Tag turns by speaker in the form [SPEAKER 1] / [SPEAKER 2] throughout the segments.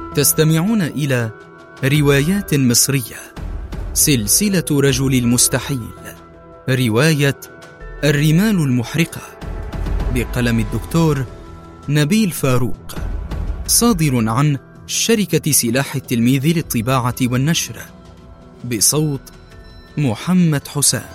[SPEAKER 1] تستمعون إلى روايات مصرية، سلسلة رجل المستحيل، رواية الرمال المحرقة بقلم الدكتور نبيل فاروق، صادر عن شركة سلاح التلميذ للطباعة والنشر، بصوت محمد حسام.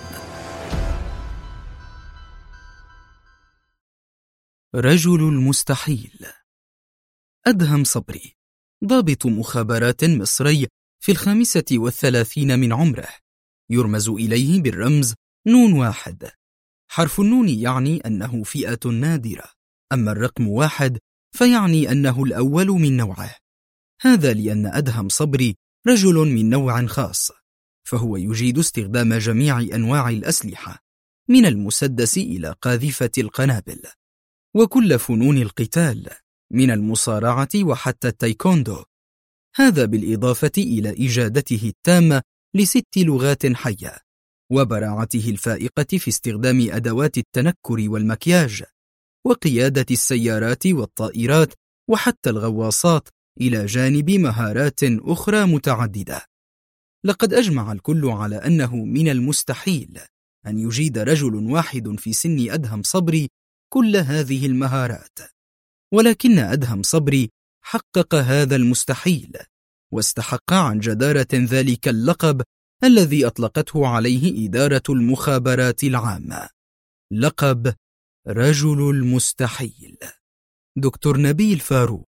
[SPEAKER 1] رجل المستحيل. أدهم صبري، ضابط مخابرات مصري في 35 من عمره، يرمز إليه بالرمز نون 1. حرف النون يعني أنه فئة نادرة، أما الرقم 1 فيعني أنه الأول من نوعه. هذا لأن أدهم صبري رجل من نوع خاص، فهو يجيد استخدام جميع أنواع الأسلحة من المسدس إلى قاذفة القنابل، وكل فنون القتال من المصارعة وحتى التايكوندو، هذا بالإضافة إلى إجادته التامة ل6 لغات حية، وبراعته الفائقة في استخدام أدوات التنكر والمكياج، وقيادة السيارات والطائرات وحتى الغواصات، إلى جانب مهارات أخرى متعددة. لقد أجمع الكل على أنه من المستحيل أن يجيد رجل واحد في سن أدهم صبري كل هذه المهارات، ولكن أدهم صبري حقق هذا المستحيل، واستحق عن جدارة ذلك اللقب الذي أطلقته عليه إدارة المخابرات العامة، لقب رجل المستحيل. دكتور نبيل فاروق.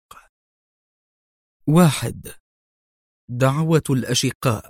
[SPEAKER 1] 1. دعوة الأشقاء.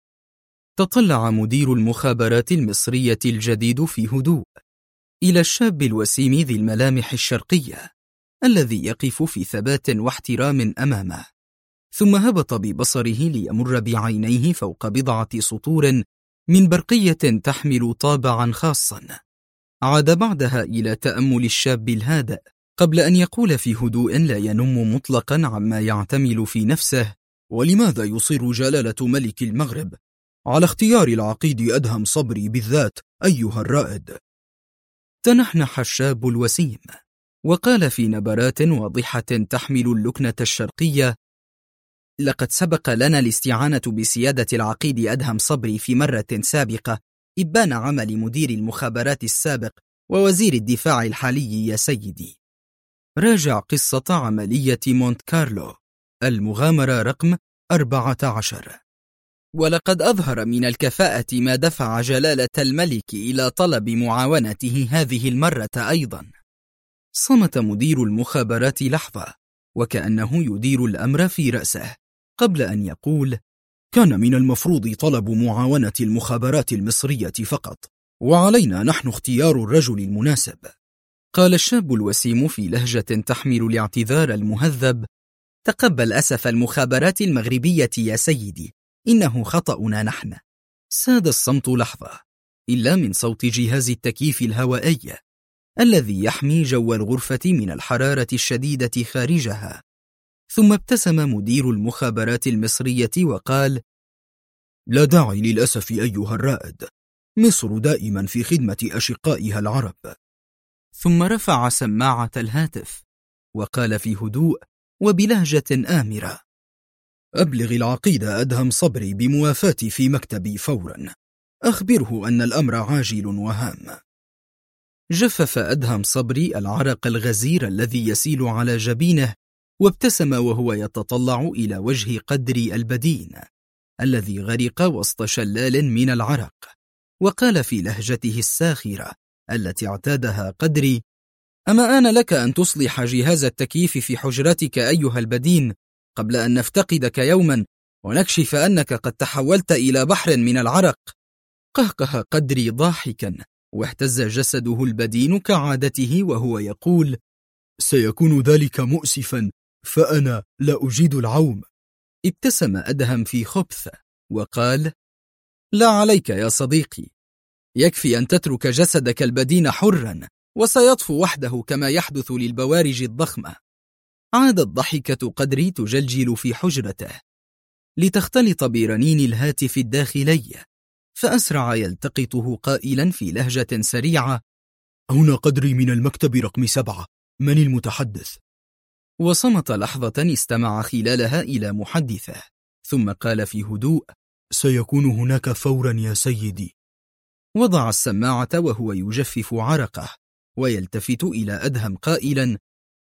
[SPEAKER 1] تطلع مدير المخابرات المصرية الجديد في هدوء إلى الشاب الوسيم ذي الملامح الشرقية الذي يقف في ثبات واحترام أمامه، ثم هبط ببصره ليمر بعينيه فوق بضعة سطور من برقية تحمل طابعا خاصا. عاد بعدها إلى تأمل الشاب الهادئ قبل أن يقول في هدوء لا ينم مطلقا عما يعتمل في نفسه: ولماذا يصر جلالة ملك المغرب على اختيار العقيد أدهم صبري بالذات أيها الرائد؟ تنحنح الشاب الوسيم وقال في نبرات واضحة تحمل اللكنة الشرقية: لقد سبق لنا الاستعانة بسيادة العقيد أدهم صبري في مرة سابقة، إبان عمل مدير المخابرات السابق ووزير الدفاع الحالي يا سيدي. راجع قصة عملية مونت كارلو، المغامرة رقم 14. ولقد أظهر من الكفاءة ما دفع جلالة الملك إلى طلب معاونته هذه المرة أيضا. صمت مدير المخابرات لحظة وكأنه يدير الأمر في رأسه قبل أن يقول: كان من المفروض طلب معاونة المخابرات المصرية فقط، وعلينا نحن اختيار الرجل المناسب. قال الشاب الوسيم في لهجة تحمل الاعتذار المهذب: تقبل أسف المخابرات المغربية يا سيدي، إنه خطأنا نحن. ساد الصمت لحظة، إلا من صوت جهاز التكييف الهوائي الذي يحمي جو الغرفة من الحرارة الشديدة خارجها. ثم ابتسم مدير المخابرات المصرية وقال: لا داعي للأسف أيها الرائد، مصر دائما في خدمة أشقائها العرب. ثم رفع سماعة الهاتف وقال في هدوء وبلهجة آمرة: أبلغ العقيد أدهم صبري بموافاتي في مكتبي فورا، أخبره أن الأمر عاجل وهام. جفف أدهم صبري العرق الغزير الذي يسيل على جبينه، وابتسم وهو يتطلع إلى وجه قدري البدين الذي غرق وسط شلال من العرق، وقال في لهجته الساخرة التي اعتادها قدري: أما آن لك أن تصلح جهاز التكييف في حجرتك أيها البدين قبل أن نفتقدك يوما ونكشف أنك قد تحولت إلى بحر من العرق. قهقه قدري ضاحكا، واهتز جسده البدين كعادته وهو يقول: سيكون ذلك مؤسفا، فأنا لا أجيد العوم. ابتسم أدهم في خبث وقال: لا عليك يا صديقي، يكفي أن تترك جسدك البدين حرا وسيطفو وحده كما يحدث للبوارج الضخمة. عادت ضحكة قدري تجلجل في حجرته لتختلط برنين الهاتف الداخلي، فأسرع يلتقطه قائلا في لهجة سريعة: هنا قدري من المكتب رقم 7، من المتحدث؟ وصمت لحظة استمع خلالها إلى محدثه، ثم قال في هدوء:
[SPEAKER 2] سيكون هناك فورا يا سيدي.
[SPEAKER 1] وضع السماعة وهو يجفف عرقه، ويلتفت إلى أدهم قائلا: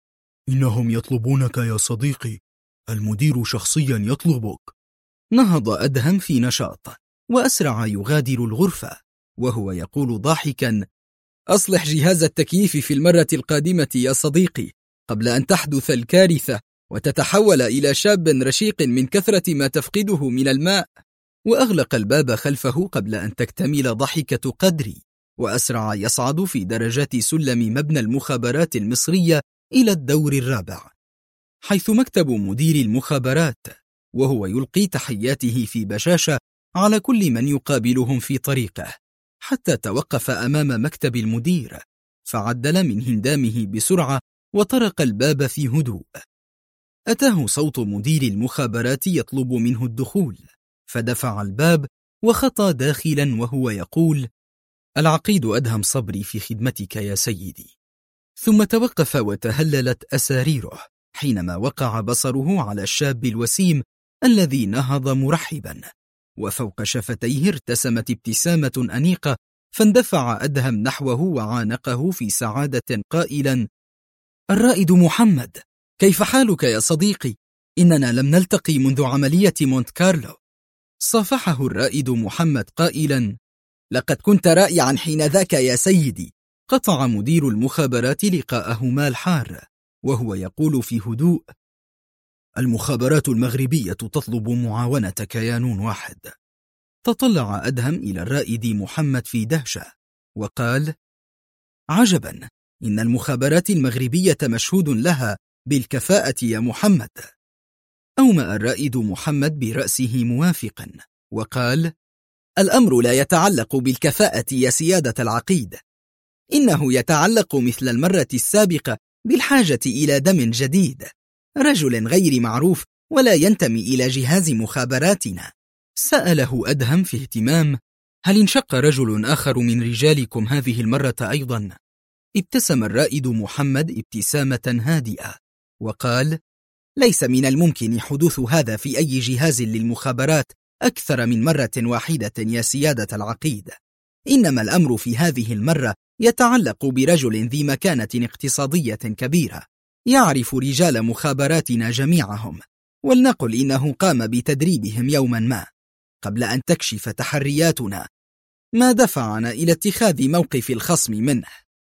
[SPEAKER 2] إنهم يطلبونك يا صديقي، المدير شخصيا يطلبك.
[SPEAKER 1] نهض أدهم في نشاط وأسرع يغادر الغرفة، وهو يقول ضاحكا: أصلح جهاز التكييف في المرة القادمة يا صديقي، قبل أن تحدث الكارثة وتتحول إلى شاب رشيق من كثرة ما تفقده من الماء. وأغلق الباب خلفه قبل أن تكتمل ضحكة قدري، وأسرع يصعد في درجات سلم مبنى المخابرات المصرية إلى الدور الرابع، حيث مكتب مدير المخابرات، وهو يلقي تحياته في بشاشة على كل من يقابلهم في طريقه، حتى توقف أمام مكتب المدير، فعدل من هندامه بسرعة وطرق الباب في هدوء. أتاه صوت مدير المخابرات يطلب منه الدخول، فدفع الباب وخطى داخلا وهو يقول: العقيد أدهم صبري في خدمتك يا سيدي. ثم توقف وتهللت أساريره حينما وقع بصره على الشاب الوسيم الذي نهض مرحبا، وفوق شفتيه ارتسمت ابتسامة أنيقة، فاندفع أدهم نحوه وعانقه في سعادة قائلا: الرائد محمد، كيف حالك يا صديقي؟ إننا لم نلتقي منذ عملية مونت كارلو. صافحه الرائد محمد قائلا: لقد كنت رائعا حين ذاك يا سيدي. قطع مدير المخابرات لقاءهما الحار، وهو يقول في هدوء:
[SPEAKER 2] المخابرات المغربية تطلب معاونة كيان واحد.
[SPEAKER 1] تطلع أدهم إلى الرائد محمد في دهشة وقال: عجبا، إن المخابرات المغربية مشهود لها بالكفاءة يا محمد. أومأ الرائد محمد برأسه موافقا وقال: الأمر لا يتعلق بالكفاءة يا سيادة العقيد، إنه يتعلق مثل المرة السابقة بالحاجة إلى دم جديد، رجل غير معروف ولا ينتمي إلى جهاز مخابراتنا. سأله أدهم في اهتمام: هل انشق رجل آخر من رجالكم هذه المرة أيضا؟ ابتسم الرائد محمد ابتسامة هادئة وقال: ليس من الممكن حدوث هذا في أي جهاز للمخابرات أكثر من مرة واحدة يا سيادة العقيد، إنما الأمر في هذه المرة يتعلق برجل ذي مكانة اقتصادية كبيرة، يعرف رجال مخابراتنا جميعهم، ولنقل إنه قام بتدريبهم يوما ما قبل أن تكشف تحرياتنا ما دفعنا إلى اتخاذ موقف الخصم منه.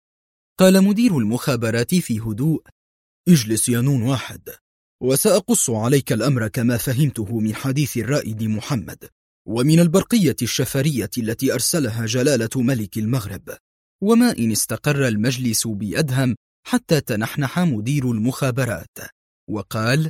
[SPEAKER 1] قال مدير المخابرات في هدوء:
[SPEAKER 2] اجلس يا نون واحد، وسأقص عليك الأمر كما فهمته من حديث الرائد محمد، ومن البرقية الشفرية التي أرسلها جلالة ملك المغرب.
[SPEAKER 1] وما إن استقر المجلس بأدهم حتى تنحنح مدير المخابرات وقال: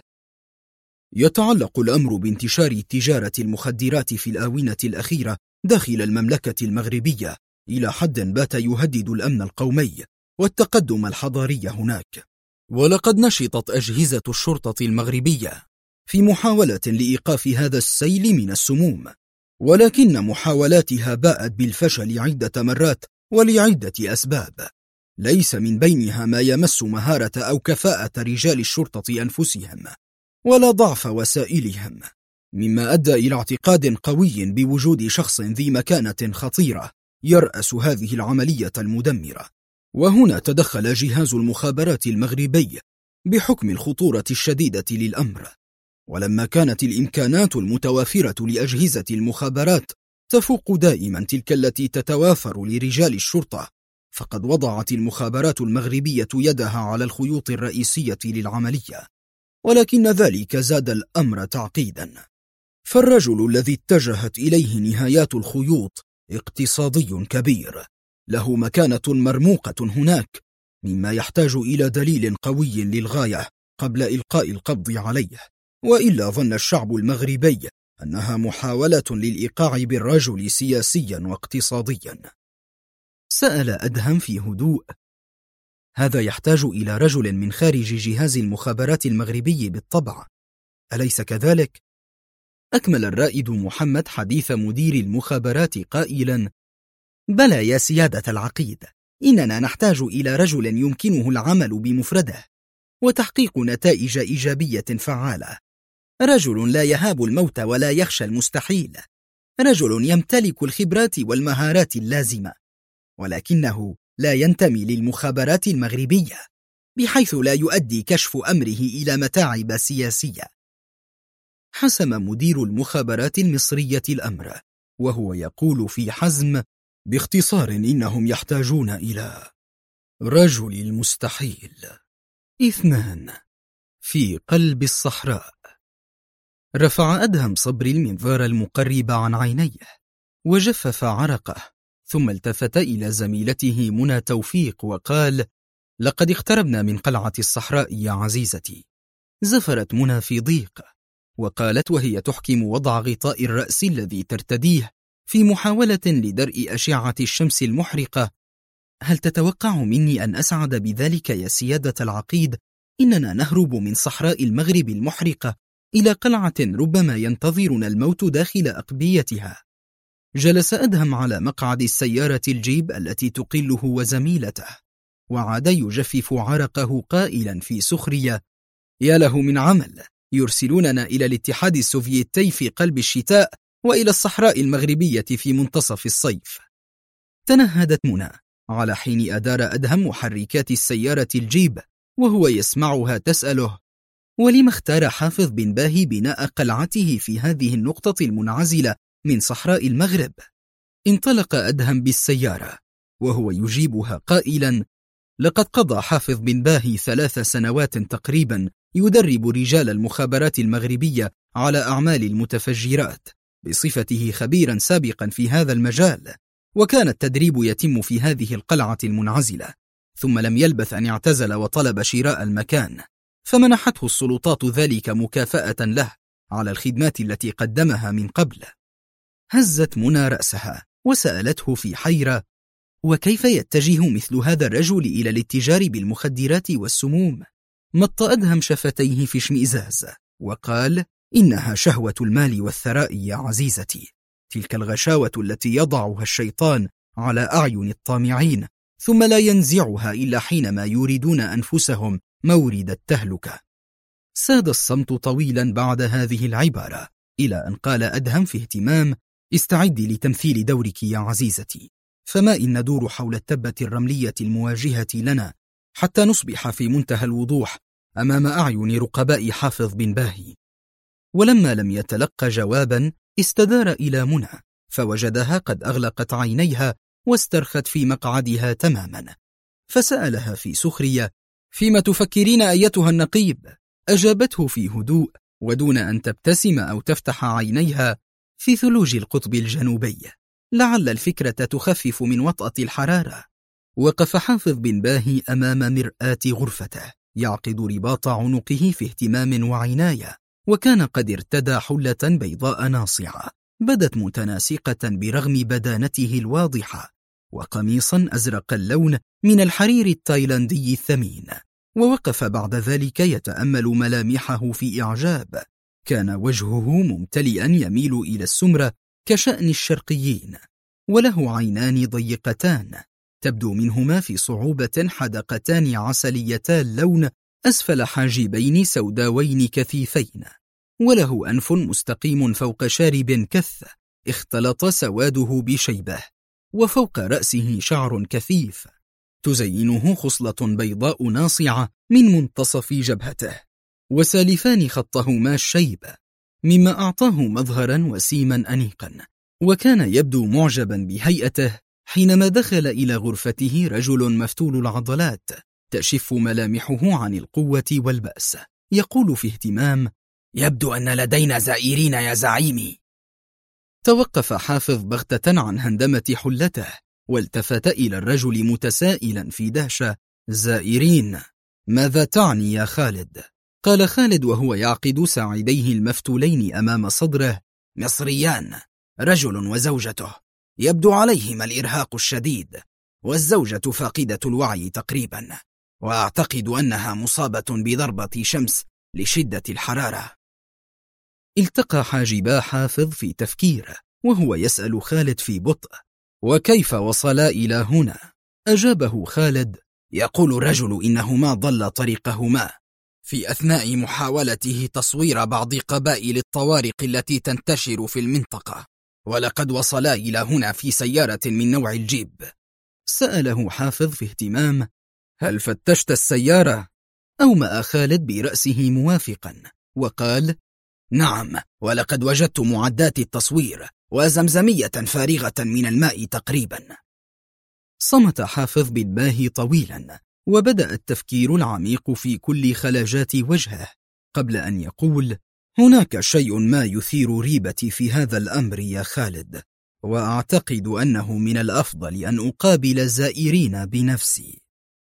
[SPEAKER 2] يتعلق الأمر بانتشار تجارة المخدرات في الآونة الأخيرة داخل المملكة المغربية إلى حد بات يهدد الأمن القومي والتقدم الحضاري هناك، ولقد نشطت أجهزة الشرطة المغربية في محاولة لإيقاف هذا السيل من السموم، ولكن محاولاتها باءت بالفشل عدة مرات ولعدة أسباب، ليس من بينها ما يمس مهارة أو كفاءة رجال الشرطة أنفسهم ولا ضعف وسائلهم، مما أدى إلى اعتقاد قوي بوجود شخص ذي مكانة خطيرة يرأس هذه العملية المدمرة. وهنا تدخل جهاز المخابرات المغربي بحكم الخطورة الشديدة للأمر، ولما كانت الإمكانات المتوافرة لأجهزة المخابرات تفوق دائما تلك التي تتوافر لرجال الشرطة، فقد وضعت المخابرات المغربية يدها على الخيوط الرئيسية للعملية، ولكن ذلك زاد الأمر تعقيدا، فالرجل الذي اتجهت إليه نهايات الخيوط اقتصادي كبير له مكانة مرموقة هناك، مما يحتاج إلى دليل قوي للغاية قبل إلقاء القبض عليه، وإلا ظن الشعب المغربي أنها محاولة للإيقاع بالرجل سياسيا واقتصاديا.
[SPEAKER 1] سأل أدهم في هدوء: هذا يحتاج إلى رجل من خارج جهاز المخابرات المغربي بالطبع، أليس كذلك؟ أكمل الرائد محمد حديث مدير المخابرات قائلا: بلى يا سيادة العقيد، إننا نحتاج إلى رجل يمكنه العمل بمفرده،
[SPEAKER 2] وتحقيق نتائج إيجابية فعالة. رجل لا يهاب الموت ولا يخشى المستحيل. رجل يمتلك الخبرات والمهارات اللازمة، ولكنه لا ينتمي للمخابرات المغربية، بحيث لا يؤدي كشف أمره إلى متاعب سياسية. حسم مدير المخابرات المصرية الأمر، وهو يقول في حزم: باختصار إنهم يحتاجون إلى رجل المستحيل. 2. في قلب الصحراء. رفع أدهم صبري المنظار المقرب عن عينيه وجفف عرقه، ثم التفت إلى زميلته منى توفيق وقال: لقد اقتربنا من قلعة الصحراء يا عزيزتي. زفرت منى في ضيق، وقالت وهي تحكم وضع غطاء الرأس الذي ترتديه في محاولة لدرء أشعة الشمس المحرقة: هل تتوقع مني أن أسعد بذلك يا سيادة العقيد؟ إننا نهرب من صحراء المغرب المحرقة إلى قلعة ربما ينتظرنا الموت داخل أقبيتها. جلس أدهم على مقعد السيارة الجيب التي تقله وزميلته، وعاد يجفف عرقه قائلا في سخرية: يا له من عمل، يرسلوننا إلى الاتحاد السوفيتي في قلب الشتاء وإلى الصحراء المغربية في منتصف الصيف. تنهدت منى على حين أدار أدهم محركات السيارة الجيب وهو يسمعها تسأله: ولم اختار حافظ بن باهي بناء قلعته في هذه النقطة المنعزلة من صحراء المغرب؟ انطلق أدهم بالسيارة وهو يجيبها قائلا: لقد قضى حافظ بن باهي 3 سنوات تقريبا يدرب رجال المخابرات المغربية على أعمال المتفجرات بصفته خبيرا سابقا في هذا المجال، وكان التدريب يتم في هذه القلعة المنعزلة، ثم لم يلبث أن اعتزل وطلب شراء المكان، فمنحته السلطات ذلك مكافأة له على الخدمات التي قدمها من قبل. هزت منى رأسها وسألته في حيرة: وكيف يتجه مثل هذا الرجل إلى الاتجار بالمخدرات والسموم؟ مط أدهم شفتيه في اشمئزاز وقال: إنها شهوة المال والثراء يا عزيزتي، تلك الغشاوة التي يضعها الشيطان على أعين الطامعين ثم لا ينزعها إلا حينما يريدون أنفسهم مورد التهلكة. ساد الصمت طويلا بعد هذه العبارة، إلى أن قال أدهم في اهتمام: استعدي لتمثيل دورك يا عزيزتي، فما إن ندور حول التبة الرملية المواجهة لنا حتى نصبح في منتهى الوضوح أمام أعين رقباء حافظ بن باهي. ولما لم يتلقى جوابا استدار إلى منى فوجدها قد أغلقت عينيها واسترخت في مقعدها تماما، فسألها في سخرية: فيما تفكرين أيتها النقيب؟ أجابته في هدوء ودون أن تبتسم أو تفتح عينيها: في ثلوج القطب الجنوبي، لعل الفكرة تخفف من وطأة الحرارة. وقف حافظ بن باهي أمام مرآة غرفته يعقد رباط عنقه في اهتمام وعناية، وكان قد ارتدى حلة بيضاء ناصعة بدت متناسقة برغم بدانته الواضحة، وقميصا أزرق اللون من الحرير التايلاندي الثمين. ووقف بعد ذلك يتأمل ملامحه في إعجاب، كان وجهه ممتلئا يميل إلى السمرة كشأن الشرقيين، وله عينان ضيقتان تبدو منهما في صعوبة حدقتان عسليتا اللون أسفل حاجبين سوداوين كثيفين، وله أنف مستقيم فوق شارب كث اختلط سواده بشيبه، وفوق رأسه شعر كثيف تزينه خصلة بيضاء ناصعة من منتصف جبهته، وسالفان خطهما الشيب، مما أعطاه مظهرا وسيما أنيقا. وكان يبدو معجبا بهيئته حينما دخل إلى غرفته رجل مفتول العضلات تشف ملامحه عن القوة والبأس، يقول في اهتمام: يبدو أن لدينا زائرين يا زعيمي. توقف حافظ بغتة عن هندمة حلته والتفت إلى الرجل متسائلا في دهشة: زائرين؟ ماذا تعني يا خالد؟ قال خالد وهو يعقد ساعديه المفتولين أمام صدره: مصريان، رجل وزوجته، يبدو عليهما الإرهاق الشديد، والزوجة فاقدة الوعي تقريبا، وأعتقد أنها مصابة بضربة شمس لشدة الحرارة. التقى حاجبا حافظ في تفكير وهو يسأل خالد في بطء: وكيف وصلا إلى هنا؟ أجابه خالد: يقول الرجل إنهما ضل طريقهما في أثناء محاولته تصوير بعض قبائل الطوارق التي تنتشر في المنطقة، ولقد وصلا إلى هنا في سيارة من نوع الجيب.
[SPEAKER 1] سأله حافظ في اهتمام: هل فتشت السيارة؟ أومأ خالد برأسه موافقا وقال:
[SPEAKER 2] نعم، ولقد وجدت معدات التصوير وزمزمية فارغة من الماء تقريبا.
[SPEAKER 1] صمت حافظ بالباه طويلا، وبدأ التفكير العميق في كل خلاجات وجهه قبل أن يقول:
[SPEAKER 2] هناك شيء ما يثير ريبتي في هذا الأمر يا خالد، وأعتقد أنه من الأفضل أن أقابل الزائرين بنفسي.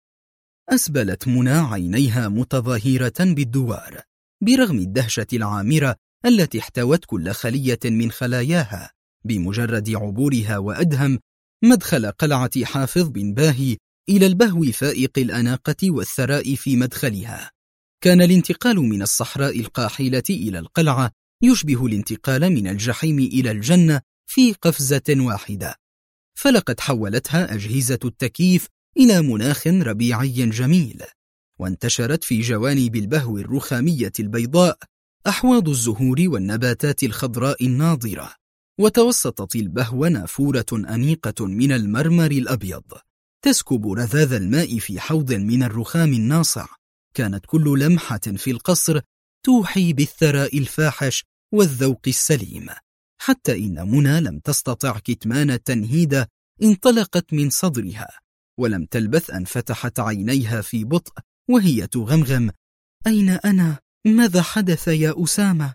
[SPEAKER 1] أسبلت منى عينيها متظاهرة بالدوار برغم الدهشة العامرة التي احتوت كل خلية من خلاياها بمجرد عبورها وأدهم مدخل قلعة حافظ بن باهي إلى البهو فائق الأناقة والثراء في مدخلها. كان الانتقال من الصحراء القاحلة إلى القلعة يشبه الانتقال من الجحيم إلى الجنة في قفزة واحدة، فلقد حولتها أجهزة التكييف إلى مناخ ربيعي جميل، وانتشرت في جوانب البهو الرخامية البيضاء أحواض الزهور والنباتات الخضراء الناضرة، وتوسطت البهو نافورة أنيقة من المرمر الأبيض تسكب رذاذ الماء في حوض من الرخام الناصع. كانت كل لمحة في القصر توحي بالثراء الفاحش والذوق السليم، حتى إن منى لم تستطع كتمان التنهيد انطلقت من صدرها، ولم تلبث أن فتحت عينيها في بطء وهي تغمغم: أين أنا؟ ماذا حدث يا أسامة؟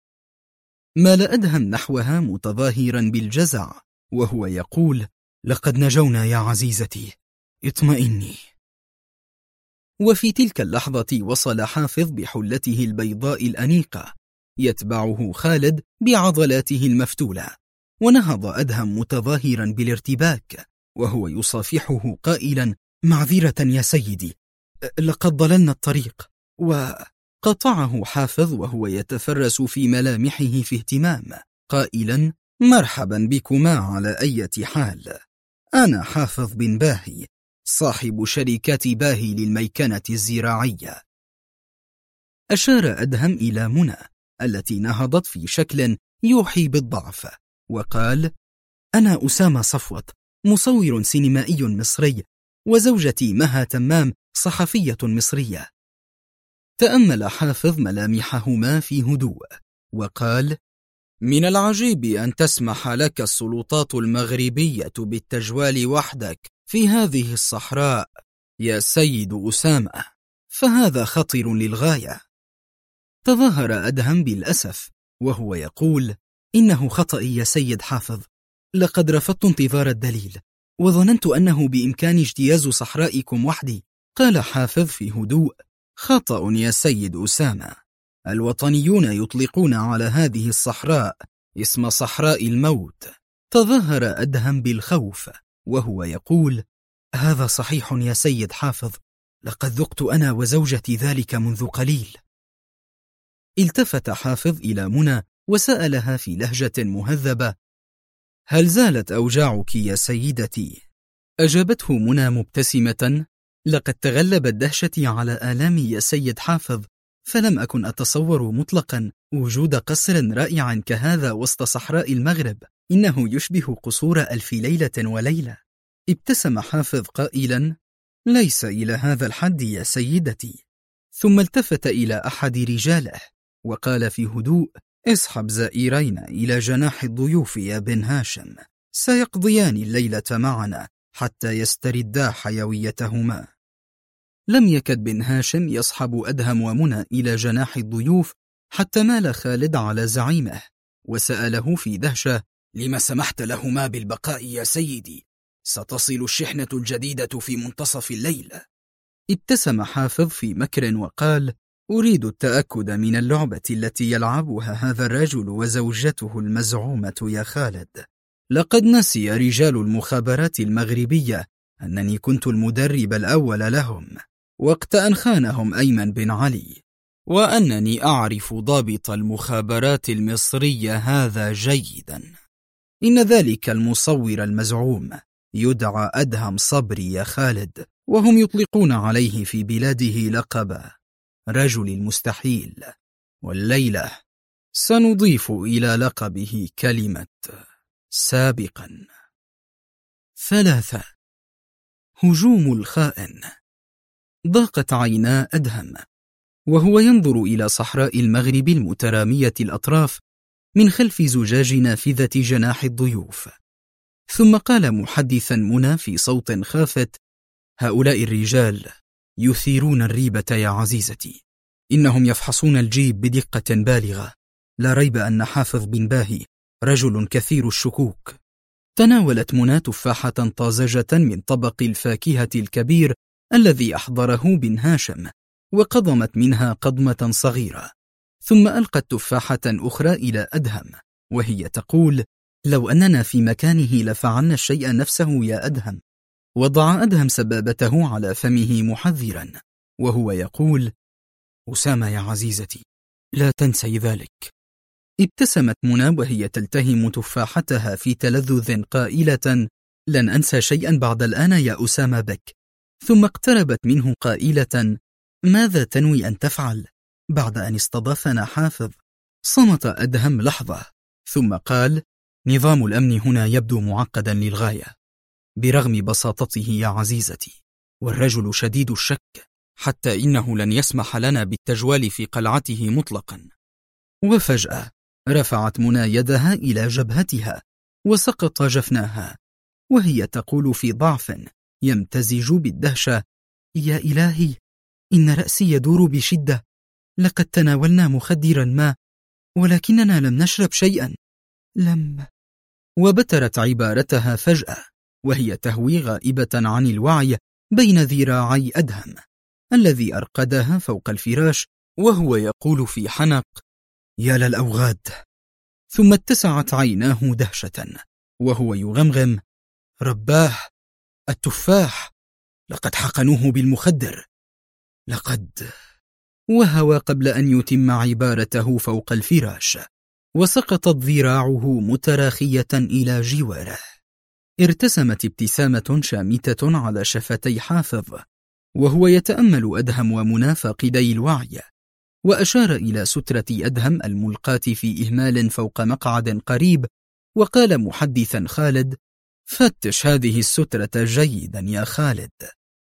[SPEAKER 1] مال أدهم نحوها متظاهرا بالجزع وهو يقول: لقد نجونا يا عزيزتي، اطمئني. وفي تلك اللحظة وصل حافظ بحلته البيضاء الأنيقة، يتبعه خالد بعضلاته المفتولة، ونهض أدهم متظاهرا بالارتباك وهو يصافحه قائلا: معذرة يا سيدي، لقد ضللنا الطريق. وقطعه حافظ وهو يتفرس في ملامحه في اهتمام قائلا: مرحبا بكما على أي حال، أنا حافظ بن باهي صاحب شركة باهي للميكنة الزراعية. أشار أدهم إلى منى التي نهضت في شكل يوحي بالضعف وقال: أنا أسامة صفوت، مصور سينمائي مصري، وزوجتي مها تمام صحفية مصرية. تأمل حافظ ملامحهما في هدوء وقال:
[SPEAKER 2] من العجيب أن تسمح لك السلطات المغربية بالتجوال وحدك في هذه الصحراء يا سيد أسامة، فهذا خطر للغاية.
[SPEAKER 1] تظاهر أدهم بالأسف وهو يقول: إنه خطأي يا سيد حافظ، لقد رفضت انتظار الدليل وظننت أنه بإمكاني اجتياز صحرائكم وحدي.
[SPEAKER 2] قال حافظ في هدوء: خطأ يا سيد أسامة، الوطنيون يطلقون على هذه الصحراء اسم صحراء الموت.
[SPEAKER 1] تظاهر أدهم بالخوف وهو يقول: هذا صحيح يا سيد حافظ، لقد ذقت أنا وزوجتي ذلك منذ قليل. التفت حافظ إلى منى وسألها في لهجة مهذبة:
[SPEAKER 2] هل زالت أوجاعك يا سيدتي؟
[SPEAKER 1] أجابته منى مبتسمة: لقد تغلبت دهشتي على آلامي يا سيد حافظ، فلم أكن أتصور مطلقا وجود قصر رائع كهذا وسط صحراء المغرب، إنه يشبه قصور ألف ليلة وليلة. ابتسم حافظ قائلا:
[SPEAKER 2] ليس إلى هذا الحد يا سيدتي.
[SPEAKER 1] ثم التفت إلى أحد رجاله وقال في هدوء:
[SPEAKER 2] اسحب زائرين إلى جناح الضيوف يا بن هاشم، سيقضيان الليلة معنا حتى يستردا حيويتهما.
[SPEAKER 1] لم يكد بن هاشم يصحب أدهم ومنى إلى جناح الضيوف حتى مال خالد على زعيمه وسأله في دهشة:
[SPEAKER 2] لما سمحت لهما بالبقاء يا سيدي؟ ستصل الشحنة الجديدة في منتصف الليل.
[SPEAKER 1] ابتسم حافظ في مكر وقال:
[SPEAKER 2] أريد التأكد من اللعبة التي يلعبها هذا الرجل وزوجته المزعومة يا خالد. لقد نسي رجال المخابرات المغربية أنني كنت المدرب الأول لهم وقت أن خانهم أيمن بن علي، وأنني أعرف ضابط المخابرات المصرية هذا جيدا. إن ذلك المصور المزعوم يدعى أدهم صبري يا خالد، وهم يطلقون عليه في بلاده لقبا رجل المستحيل. والليلة سنضيف إلى لقبه كلمة سابقا. 3. هجوم الخائن. ضاقت عينا أدهم وهو ينظر إلى صحراء المغرب المترامية الأطراف من خلف زجاج نافذة جناح الضيوف، ثم قال محدثا منى في صوت خافت: هؤلاء الرجال يثيرون الريبة يا عزيزتي، إنهم يفحصون الجيب بدقة بالغة، لا ريب أن حافظ بن باهي رجل كثير الشكوك. تناولت منى تفاحة طازجة من طبق الفاكهة الكبير الذي أحضره بن هاشم، وقضمت منها قضمة صغيرة، ثم ألقت تفاحة أخرى إلى أدهم وهي تقول: لو أننا في مكانه لفعلنا الشيء نفسه يا أدهم. وضع أدهم سبابته على فمه محذرا وهو يقول: أسامة يا عزيزتي، لا تنسي ذلك. ابتسمت منى وهي تلتهم تفاحتها في تلذذ قائلة: لن أنسى شيئا بعد الآن يا أسامة بك. ثم اقتربت منه قائلة: ماذا تنوي أن تفعل بعد أن استضافنا حافظ؟ صمت أدهم لحظة ثم قال: نظام الأمن هنا يبدو معقدا للغاية برغم بساطته يا عزيزتي، والرجل شديد الشك حتى إنه لن يسمح لنا بالتجوال في قلعته مطلقا. وفجأة رفعت منى يدها إلى جبهتها وسقط جفناها وهي تقول في ضعف يمتزج بالدهشة: يا إلهي، إن رأسي يدور بشدة، لقد تناولنا مخدرا ما ولكننا لم نشرب شيئا. وبترت عبارتها فجأة وهي تهوي غائبة عن الوعي بين ذراعي أدهم الذي أرقدها فوق الفراش وهو يقول في حنق: يا للأوغاد. ثم اتسعت عيناه دهشة وهو يغمغم: رباه، التفاح، لقد حقنوه بالمخدر، لقد. وهوى قبل أن يتم عبارته فوق الفراش وسقطت ذراعه متراخية إلى جواره. ارتسمت ابتسامة شامتة على شفتي حافظ وهو يتأمل أدهم ومنى فاقدي الوعي، وأشار إلى سترة أدهم الملقاة في إهمال فوق مقعد قريب، وقال محدثا خالد: فتش هذه السترة جيدا يا خالد،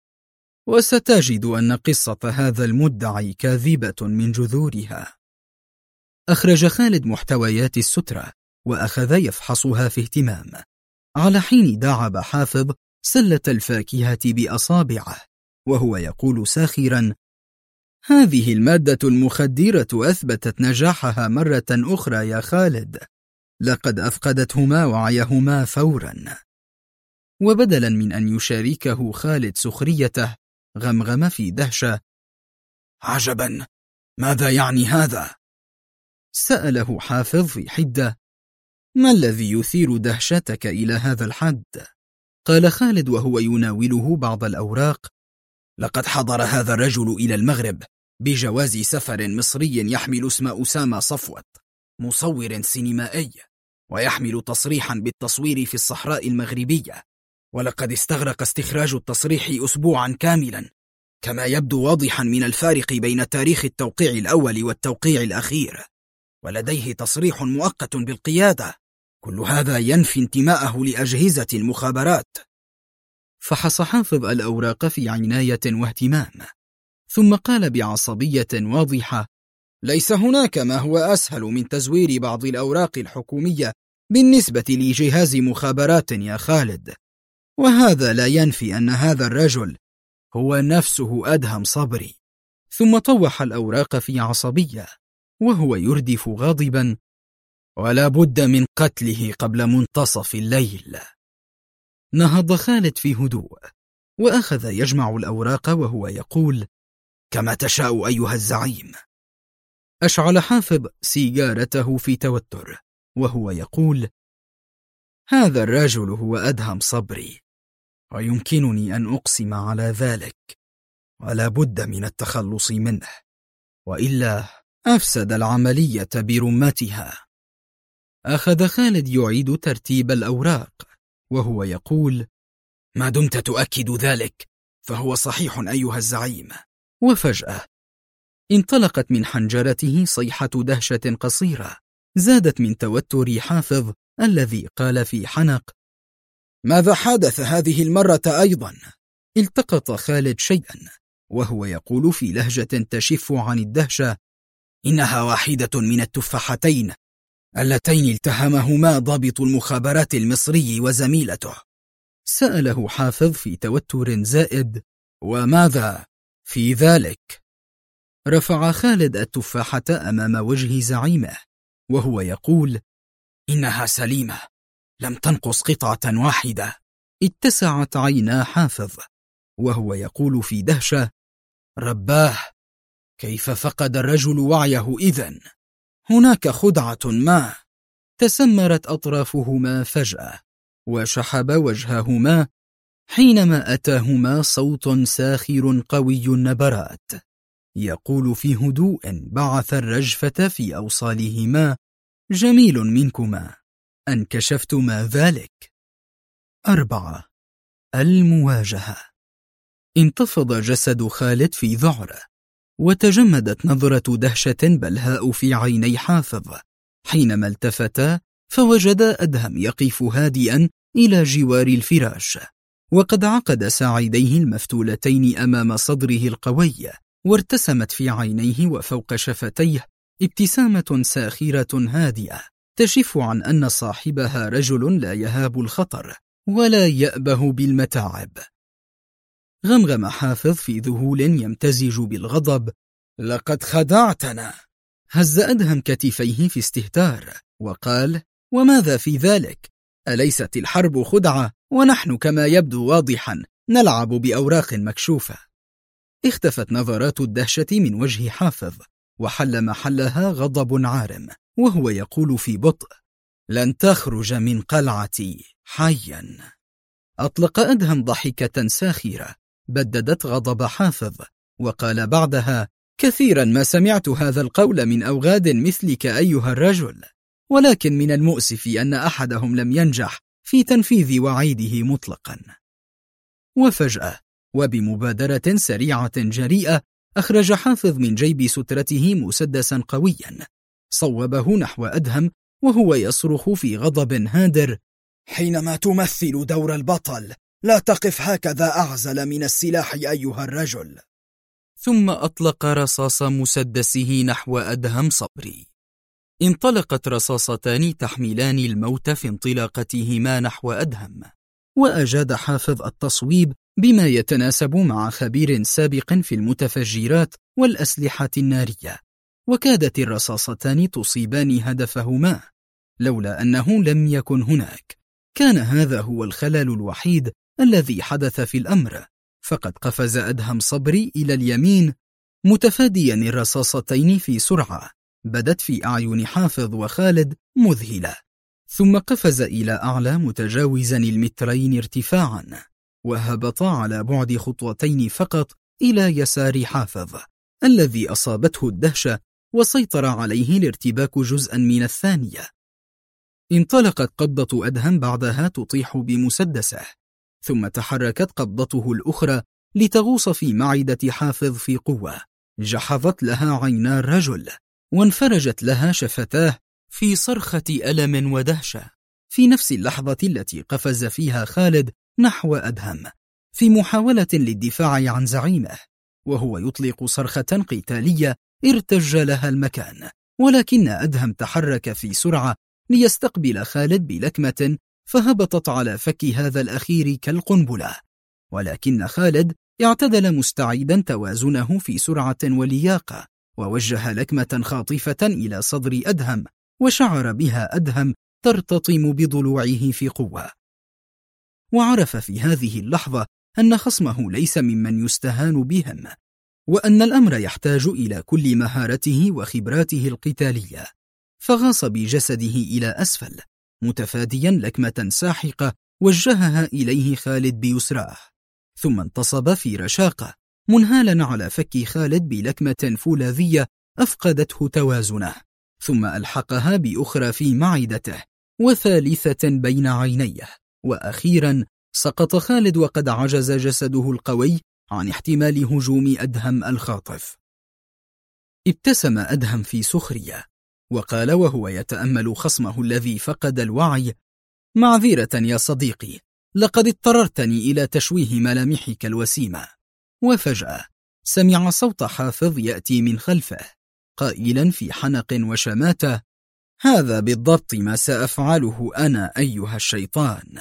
[SPEAKER 2] وستجد أن قصة هذا المدعي كاذبة من جذورها. أخرج خالد محتويات السترة وأخذ يفحصها في اهتمام، على حين داعب حافظ سلة الفاكهة بأصابعه وهو يقول ساخرا: هذه المادة المخدرة أثبتت نجاحها مرة أخرى يا خالد، لقد أفقدتهما وعيهما فورا. وبدلا من أن يشاركه خالد سخريته غمغم في دهشة: عجبا، ماذا يعني هذا؟ سأله حافظ في حدة: ما الذي يثير دهشتك إلى هذا الحد؟ قال خالد وهو يناوله بعض الأوراق: لقد حضر هذا الرجل إلى المغرب بجواز سفر مصري يحمل اسم أسامة صفوت، مصور سينمائي، ويحمل تصريحا بالتصوير في الصحراء المغربية، ولقد استغرق استخراج التصريح أسبوعا كاملا، كما يبدو واضحا من الفارق بين تاريخ التوقيع الأول والتوقيع الأخير، ولديه تصريح مؤقت بالقيادة. كل هذا ينفي انتماءه لأجهزة المخابرات. فحص حافظ الأوراق في عناية واهتمام ثم قال بعصبية واضحة: ليس هناك ما هو أسهل من تزوير بعض الأوراق الحكومية بالنسبة لجهاز مخابرات يا خالد، وهذا لا ينفي أن هذا الرجل هو نفسه أدهم صبري. ثم طوح الأوراق في عصبية وهو يردف غاضبا: ولا بد من قتله قبل منتصف الليل. نهض خالد في هدوء وأخذ يجمع الأوراق وهو يقول: كما تشاء أيها الزعيم. أشعل حافظ سيجارته في توتر وهو يقول: هذا الرجل هو أدهم صبري، ويمكنني أن أقسم على ذلك، ولا بد من التخلص منه، وإلا أفسد العملية برمتها. أخذ خالد يعيد ترتيب الأوراق وهو يقول: ما دمت تؤكد ذلك فهو صحيح أيها الزعيم. وفجأة
[SPEAKER 1] انطلقت من حنجرته صيحة دهشة قصيرة زادت من توتر حافظ الذي قال في حنق:
[SPEAKER 2] ماذا حدث هذه المرة أيضا؟
[SPEAKER 1] التقط خالد شيئا وهو يقول في لهجة تشف عن الدهشة:
[SPEAKER 2] إنها واحدة من التفاحتين اللتين التهمهما ضابط المخابرات المصري وزميلته.
[SPEAKER 1] سأله حافظ في توتر زائد:
[SPEAKER 2] وماذا في ذلك؟
[SPEAKER 1] رفع خالد التفاحة أمام وجه زعيمه وهو يقول:
[SPEAKER 2] إنها سليمة، لم تنقص قطعة واحدة.
[SPEAKER 1] اتسعت عينا حافظ وهو يقول في دهشة:
[SPEAKER 2] رباه، كيف فقد الرجل وعيه إذن؟ هناك خدعة ما.
[SPEAKER 1] تسمرت أطرافهما فجأة وشحب وجههما حينما أتاهما صوت ساخر قوي النبرات يقول في هدوء بعث الرجفة في أوصالهما: جميل منكما أن كشفتما ذلك. 4. المواجهة. انتفض جسد خالد في ذعر وتجمدت نظرة دهشة بلهاء في عيني حافظ حينما التفتا فوجدا أدهم يقف هادئا إلى جوار الفراش وقد عقد ساعديه المفتولتين أمام صدره القوي، وارتسمت في عينيه وفوق شفتيه ابتسامة ساخرة هادئة تشف عن أن صاحبها رجل لا يهاب الخطر ولا يأبه بالمتاعب. غمغم حافظ في ذهول يمتزج بالغضب:
[SPEAKER 2] لقد خدعتنا.
[SPEAKER 1] هز أدهم كتفيه في استهتار وقال: وماذا في ذلك؟ أليست الحرب خدعة ونحن كما يبدو واضحا نلعب بأوراق مكشوفة؟ اختفت نظرات الدهشة من وجه حافظ وحل محلها غضب عارم وهو يقول في بطء:
[SPEAKER 2] لن تخرج من قلعتي حيا.
[SPEAKER 1] أطلق أدهم ضحكة ساخرة بددت غضب حافظ وقال بعدها: كثيرا ما سمعت هذا القول من أوغاد مثلك أيها الرجل، ولكن من المؤسف أن أحدهم لم ينجح في تنفيذ وعيده مطلقا. وفجأة وبمبادرة سريعة جريئة أخرج حافظ من جيب سترته مسدسا قويا صوبه نحو أدهم وهو يصرخ في غضب هادر:
[SPEAKER 2] حينما تمثل دور البطل لا تقف هكذا أعزل من السلاح أيها الرجل.
[SPEAKER 1] ثم أطلق رصاص مسدسه نحو أدهم صبري. انطلقت رصاصتان تحملان الموت في انطلاقتهما نحو أدهم، وأجاد حافظ التصويب بما يتناسب مع خبير سابق في المتفجرات والأسلحة النارية، وكادت الرصاصتان تصيبان هدفهما لولا أنه لم يكن هناك. كان هذا هو الخلل الوحيد الذي حدث في الأمر، فقد قفز أدهم صبري إلى اليمين متفاديا الرصاصتين في سرعة بدت في أعين حافظ وخالد مذهلة، ثم قفز إلى أعلى متجاوزا 2 مترين ارتفاعا وهبط على بعد خطوتين فقط إلى يسار حافظ الذي أصابته الدهشة وسيطر عليه الارتباك جزءا من الثانية. انطلقت قبضة أدهم بعدها تطيح بمسدسه، ثم تحركت قبضته الأخرى لتغوص في معدة حافظ في قوة. جحظت لها عينا الرجل وانفرجت لها شفتاه في صرخة ألم ودهشة في نفس اللحظة التي قفز فيها خالد نحو أدهم في محاولة للدفاع عن زعيمه، وهو يطلق صرخة قتالية ارتج لها المكان، ولكن أدهم تحرك في سرعة ليستقبل خالد بلكمة فهبطت على فك هذا الأخير كالقنبلة، ولكن خالد اعتدل مستعيدا توازنه في سرعة ولياقة ووجه لكمة خاطفة إلى صدر أدهم، وشعر بها أدهم ترتطم بضلوعه في قوة، وعرف في هذه اللحظة أن خصمه ليس ممن يستهان بهم، وأن الأمر يحتاج إلى كل مهارته وخبراته القتالية، فغاص بجسده إلى أسفل متفاديا لكمة ساحقة وجهها إليه خالد بيسراه، ثم انتصب في رشاقة منهالا على فك خالد بلكمة فولاذية أفقدته توازنه، ثم ألحقها بأخرى في معدته وثالثة بين عينيه، وأخيرا سقط خالد وقد عجز جسده القوي عن احتمال هجوم أدهم الخاطف. ابتسم أدهم في سخرية وقال وهو يتأمل خصمه الذي فقد الوعي: معذرة يا صديقي، لقد اضطررتني إلى تشويه ملامحك الوسيمة. وفجأة سمع صوت حافظ يأتي من خلفه قائلا في حنق وشماتة: هذا بالضبط ما سأفعله أنا أيها الشيطان.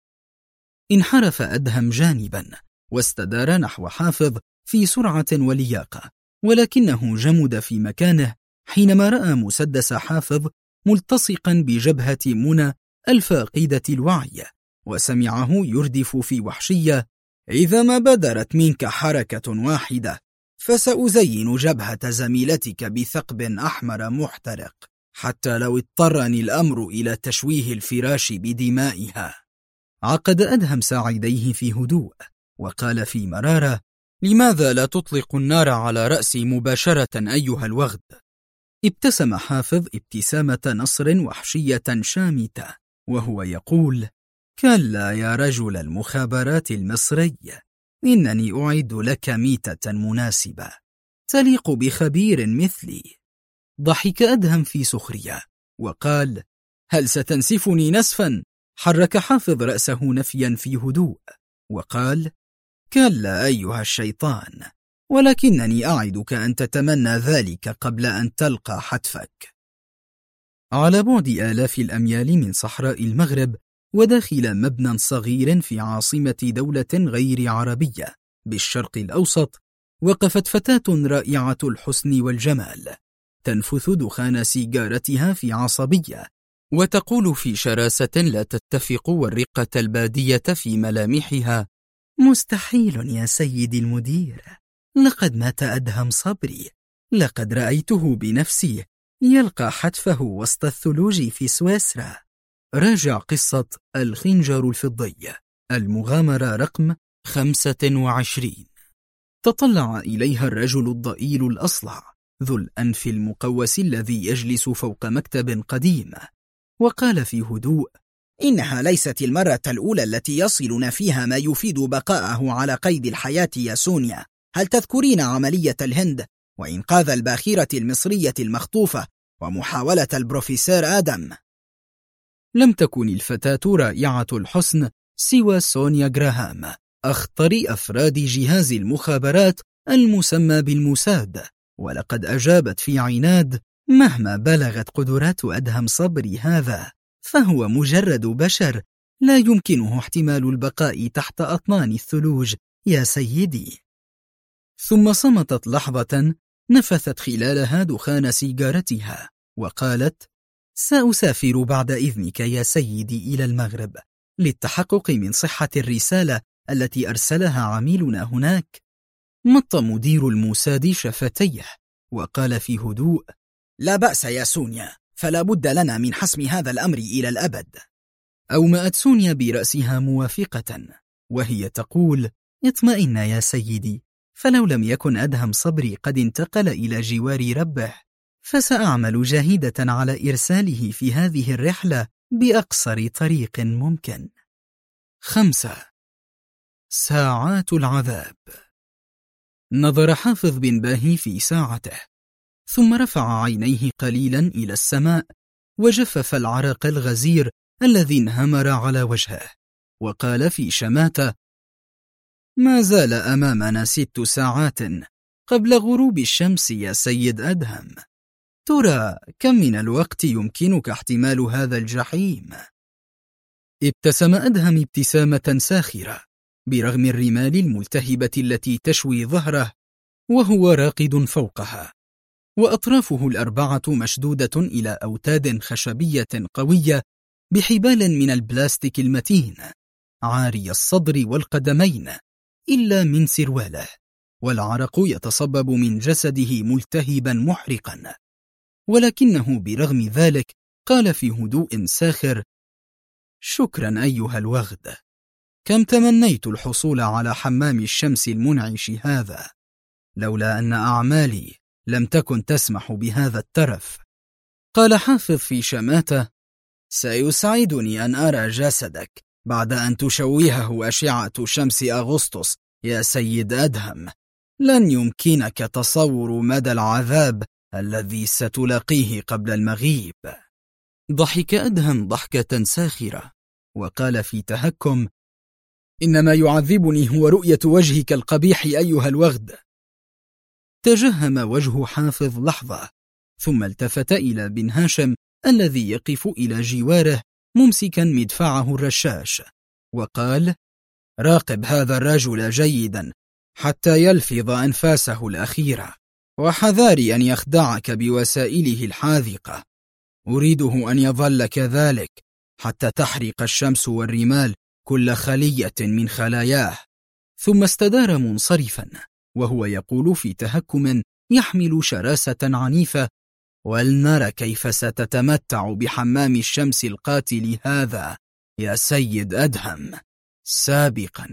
[SPEAKER 1] انحرف أدهم جانبا واستدار نحو حافظ في سرعة ولياقة، ولكنه جمد في مكانه حينما رأى مسدس حافظ ملتصقا بجبهة منى الفاقدة الوعي، وسمعه يردف في وحشية: إذا ما بدرت منك حركة واحدة فسأزين جبهة زميلتك بثقب أحمر محترق، حتى لو اضطرني الأمر إلى تشويه الفراش بدمائها. عقد أدهم ساعديه في هدوء وقال في مرارة: لماذا لا تطلق النار على رأسي مباشرة أيها الوغد؟ ابتسم حافظ ابتسامة نصر وحشية شامتة وهو يقول: كلا يا رجل المخابرات المصري، إنني أعد لك ميتة مناسبة تليق بخبير مثلي. ضحك أدهم في سخرية وقال: هل ستنسفني نسفا؟ حرك حافظ رأسه نفيا في هدوء وقال: كلا أيها الشيطان، ولكنني أعدك أن تتمنى ذلك قبل أن تلقى حتفك. على بعد آلاف الأميال من صحراء المغرب وداخل مبنى صغير في عاصمة دولة غير عربية بالشرق الأوسط، وقفت فتاة رائعة الحسن والجمال تنفث دخان سيجارتها في عصبية وتقول في شراسة لا تتفق والرقة البادية في ملامحها: مستحيل يا سيدي المدير، لقد مات أدهم صبري، لقد رأيته بنفسي يلقى حتفه وسط الثلوج في سويسرا. راجع قصة الخنجر الفضي، المغامرة رقم 25. تطلع إليها الرجل الضئيل الأصلع ذو الأنف المقوس الذي يجلس فوق مكتب قديم، وقال في هدوء:
[SPEAKER 2] إنها ليست المرة الأولى التي يصلنا فيها ما يفيد بقاءه على قيد الحياة يا سونيا. هل تذكرين عملية الهند وإنقاذ الباخرة المصرية المخطوفة ومحاولة البروفيسور آدم؟
[SPEAKER 1] لم تكن الفتاة رائعة الحسن سوى سونيا جراهام، أخطر أفراد جهاز المخابرات المسمى بالموساد، ولقد أجابت في عناد: مهما بلغت قدرات أدهم صبري هذا فهو مجرد بشر، لا يمكنه احتمال البقاء تحت أطنان الثلوج يا سيدي. ثم صمتت لحظة نفثت خلالها دخان سيجارتها وقالت: سأسافر بعد إذنك يا سيدي إلى المغرب للتحقق من صحة الرسالة التي أرسلها عميلنا هناك. مط مدير الموساد شفتيه وقال في هدوء:
[SPEAKER 2] لا بأس يا سونيا، فلا بد لنا من حسم هذا الأمر إلى الأبد.
[SPEAKER 1] أومأت سونيا برأسها موافقة وهي تقول: اطمئن يا سيدي، فلو لم يكن أدهم صبري قد انتقل إلى جوار ربه فسأعمل جاهدة على إرساله في هذه الرحلة بأقصر طريق ممكن. 5. ساعات العذاب. نظر حافظ بن باهي في ساعته ثم رفع عينيه قليلا إلى السماء وجفف العرق الغزير الذي انهمر على وجهه وقال في شماتة: ما زال أمامنا 6 ساعات قبل غروب الشمس يا سيد أدهم، ترى كم من الوقت يمكنك احتمال هذا الجحيم؟ ابتسم أدهم ابتسامة ساخرة برغم الرمال الملتهبة التي تشوي ظهره وهو راقد فوقها، وأطرافه ال4 مشدودة إلى أوتاد خشبية قوية بحبال من البلاستيك المتين، عاري الصدر والقدمين إلا من سرواله، والعرق يتصبب من جسده ملتهبا محرقا، ولكنه برغم ذلك قال في هدوء ساخر: شكرا أيها الوغد، كم تمنيت الحصول على حمام الشمس المنعش هذا، لولا أن أعمالي لم تكن تسمح بهذا الترف. قال حافظ في شماتة: سيسعدني أن أرى جسدك بعد أن تشوهه أشعة شمس أغسطس يا سيد أدهم،
[SPEAKER 2] لن يمكنك تصور مدى العذاب الذي ستلاقيه قبل المغيب.
[SPEAKER 1] ضحك أدهم ضحكة ساخرة وقال في تهكم:
[SPEAKER 2] إنما يعذبني هو رؤية وجهك القبيح أيها الوغد.
[SPEAKER 1] تجهم وجه حافظ لحظة، ثم التفت إلى بن هاشم الذي يقف إلى جواره ممسكا مدفعه الرشاش، وقال:
[SPEAKER 2] راقب هذا الرجل جيدا حتى يلفظ أنفاسه الأخيرة، وحذاري أن يخدعك بوسائله الحاذقة. أريده أن يظل كذلك حتى تحرق الشمس والرمال كل خلية من خلاياه.
[SPEAKER 1] ثم استدار منصرفا وهو يقول في تهكم يحمل شراسة عنيفة:
[SPEAKER 2] ولنرى كيف ستتمتع بحمام الشمس القاتل هذا يا سيد أدهم. سابقا.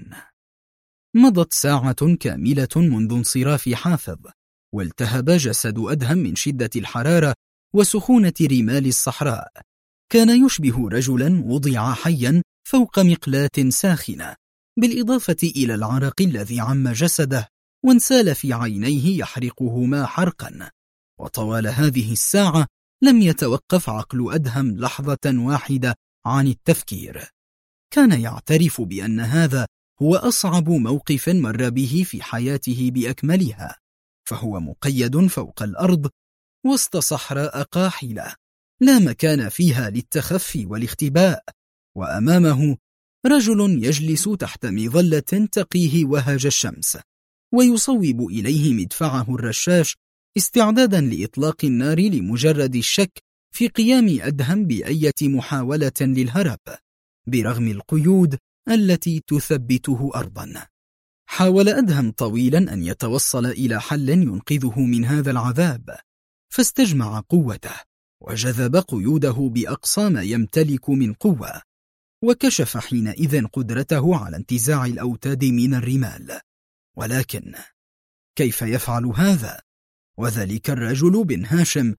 [SPEAKER 1] مضت ساعة كاملة منذ انصراف حافظ، والتهب جسد أدهم من شدة الحرارة وسخونة رمال الصحراء. كان يشبه رجلا وضع حيا فوق مقلاة ساخنة، بالإضافة إلى العرق الذي عم جسده وانسال في عينيه يحرقهما حرقا. وطوال هذه الساعة لم يتوقف عقل أدهم لحظة واحدة عن التفكير. كان يعترف بأن هذا هو أصعب موقف مر به في حياته بأكملها، فهو مقيد فوق الأرض وسط صحراء قاحلة لا مكان فيها للتخفي والاختباء، وأمامه رجل يجلس تحت مظلة تقيه وهج الشمس، ويصوب إليه مدفعه الرشاش استعدادا لإطلاق النار لمجرد الشك في قيام أدهم بأية محاولة للهرب برغم القيود التي تثبته أرضا. حاول أدهم طويلا أن يتوصل إلى حل ينقذه من هذا العذاب، فاستجمع قوته وجذب قيوده بأقصى ما يمتلك من قوة، وكشف حينئذ قدرته على انتزاع الأوتاد من الرمال. ولكن كيف يفعل هذا وذلك الرجل بن هاشم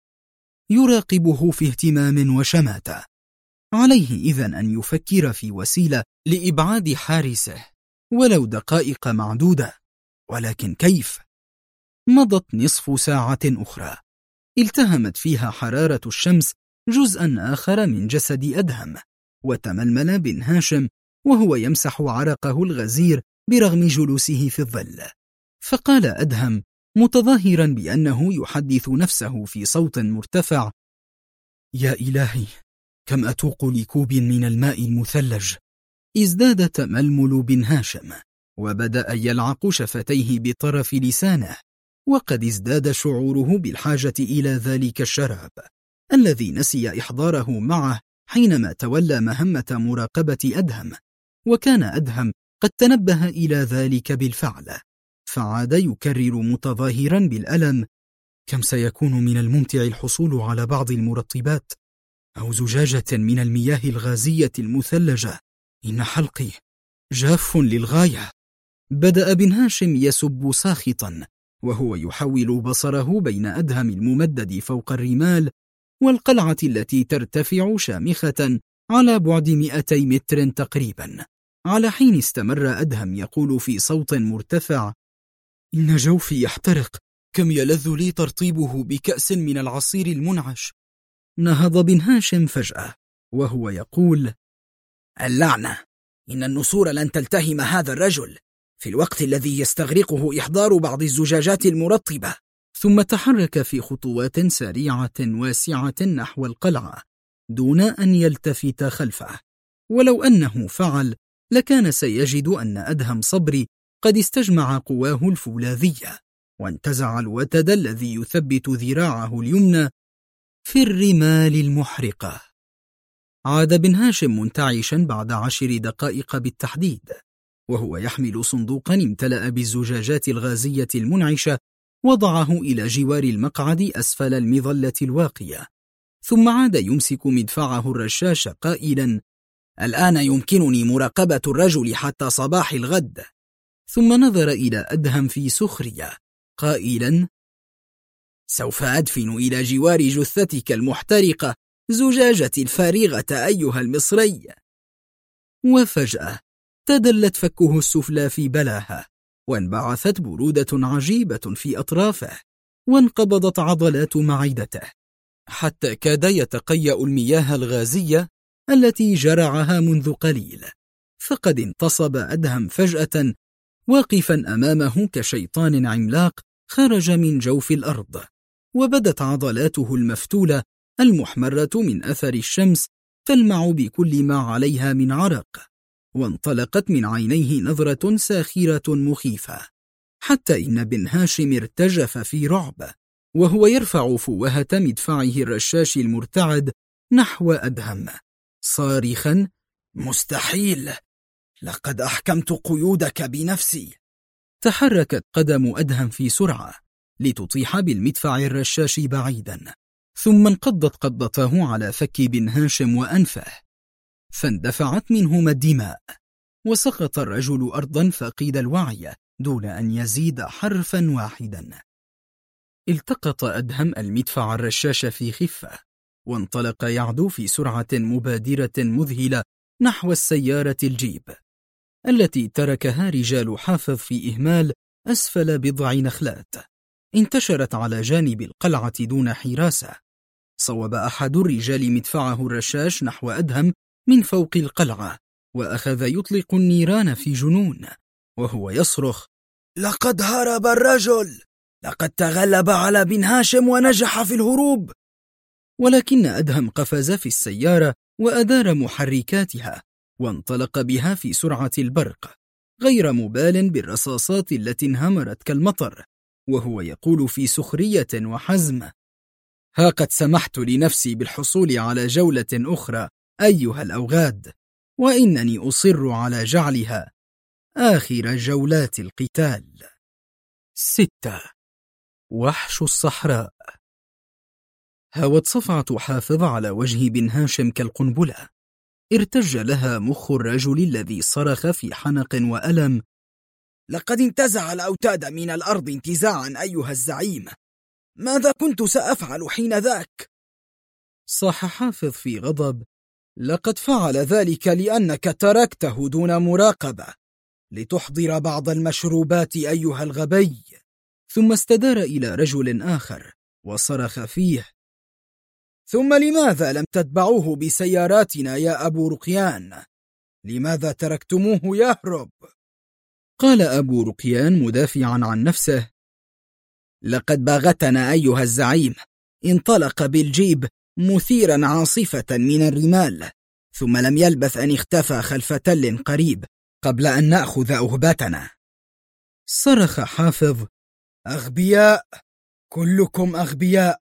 [SPEAKER 1] يراقبه في اهتمام وشماتة؟ عليه إذن أن يفكر في وسيلة لإبعاد حارسه ولو دقائق معدودة، ولكن كيف؟ مضت نصف ساعة أخرى التهمت فيها حرارة الشمس جزءا آخر من جسد أدهم، وتململ بن هاشم وهو يمسح عرقه الغزير برغم جلوسه في الظل. فقال أدهم متظاهرا بأنه يحدث نفسه في صوت مرتفع:
[SPEAKER 2] يا إلهي، كم أتوق لكوب من الماء المثلج.
[SPEAKER 1] ازداد تململ بن هاشم وبدأ يلعق شفتيه بطرف لسانه، وقد ازداد شعوره بالحاجة إلى ذلك الشراب الذي نسي إحضاره معه حينما تولى مهمة مراقبة أدهم. وكان أدهم قد تنبه إلى ذلك بالفعل، فعاد يكرر متظاهرا بالألم:
[SPEAKER 2] كم سيكون من الممتع الحصول على بعض المرطبات أو زجاجة من المياه الغازية المثلجة. إن حلقي جاف للغاية.
[SPEAKER 1] بدأ بن هاشم يسب ساخطا وهو يحول بصره بين أدهم الممدد فوق الرمال والقلعة التي ترتفع شامخة على بعد 200 متر تقريبا، على حين استمر أدهم يقول في صوت مرتفع:
[SPEAKER 2] إن جوفي يحترق، كم يلذ لي ترطيبه بكأس من العصير المنعش.
[SPEAKER 1] نهض بن هاشم فجأة وهو يقول:
[SPEAKER 2] اللعنة، إن النسور لن تلتهم هذا الرجل في الوقت الذي يستغرقه إحضار بعض الزجاجات المرطبة.
[SPEAKER 1] ثم تحرك في خطوات سريعة واسعة نحو القلعة دون أن يلتفت خلفه، ولو أنه فعل لكان سيجد أن أدهم صبري قد استجمع قواه الفولاذية وانتزع الوتد الذي يثبت ذراعه اليمنى في الرمال المحرقة. عاد بن هاشم منتعشا بعد 10 دقائق بالتحديد، وهو يحمل صندوقا امتلأ بالزجاجات الغازية المنعشة، وضعه إلى جوار المقعد أسفل المظلة الواقية، ثم عاد يمسك مدفعه الرشاش قائلا:
[SPEAKER 2] الآن يمكنني مراقبة الرجل حتى صباح الغد.
[SPEAKER 1] ثم نظر إلى أدهم في سخرية قائلا:
[SPEAKER 2] سوف أدفن إلى جوار جثتك المحترقة زجاجتي الفارغة أيها المصري.
[SPEAKER 1] وفجأة تدلت فكه السفلى في بلاهة، وانبعثت برودة عجيبة في أطرافه، وانقبضت عضلات معدته، حتى كاد يتقيأ المياه الغازية التي جرعها منذ قليل. فقد انتصب أدهم فجأة، واقفا أمامه كشيطان عملاق خرج من جوف الأرض، وبدت عضلاته المفتولة المحمرة من أثر الشمس تلمع بكل ما عليها من عرق، وانطلقت من عينيه نظرة ساخرة مخيفة، حتى إن بن هاشم ارتجف في رعب وهو يرفع فوهة مدفعه الرشاش المرتعد نحو أدهم صارخا: مستحيل، لقد أحكمت قيودك بنفسي. تحركت قدم أدهم في سرعة لتطيح بالمدفع الرشاش بعيدا، ثم انقضت قبضته على فك بن هاشم وأنفه، فاندفعت منهما الدماء، وسقط الرجل أرضا فقيد الوعي دون أن يزيد حرفا واحدا. التقط أدهم المدفع الرشاش في خفة، وانطلق يعدو في سرعة مبادرة مذهلة نحو السيارة الجيب التي تركها رجال حافظ في إهمال أسفل بضع نخلات انتشرت على جانب القلعة دون حراسة. صوب أحد الرجال مدفعه الرشاش نحو أدهم من فوق القلعة، وأخذ يطلق النيران في جنون وهو يصرخ: لقد هرب الرجل، لقد تغلب على بن هاشم ونجح في الهروب. ولكن أدهم قفز في السيارة وأدار محركاتها، وانطلق بها في سرعة البرق، غير مبال بالرصاصات التي انهمرت كالمطر، وهو يقول في سخرية وحزم: ها قد سمحت لنفسي بالحصول على جولة أخرى أيها الأوغاد، وإنني أصر على جعلها آخر جولات القتال. 6. وحش الصحراء. هوت صفعة حافظ على وجه بن هاشم كالقنبلة، ارتج لها مخ الرجل الذي صرخ في حنق وألم: لقد انتزع الأوتاد من الأرض انتزاعا أيها الزعيم، ماذا كنت سأفعل حين ذاك؟ صاح حافظ في غضب: لقد فعل ذلك لأنك تركته دون مراقبة لتحضر بعض المشروبات أيها الغبي. ثم استدار إلى رجل آخر وصرخ فيه: ثم لماذا لم تتبعوه بسياراتنا يا أبو رقيان؟ لماذا تركتموه يهرب؟ قال أبو رقيان مدافعا عن نفسه: لقد باغتنا أيها الزعيم، انطلق بالجيب مثيرا عاصفة من الرمال، ثم لم يلبث أن اختفى خلف تل قريب قبل أن نأخذ أهبتنا. صرخ حافظ: أغبياء، كلكم أغبياء.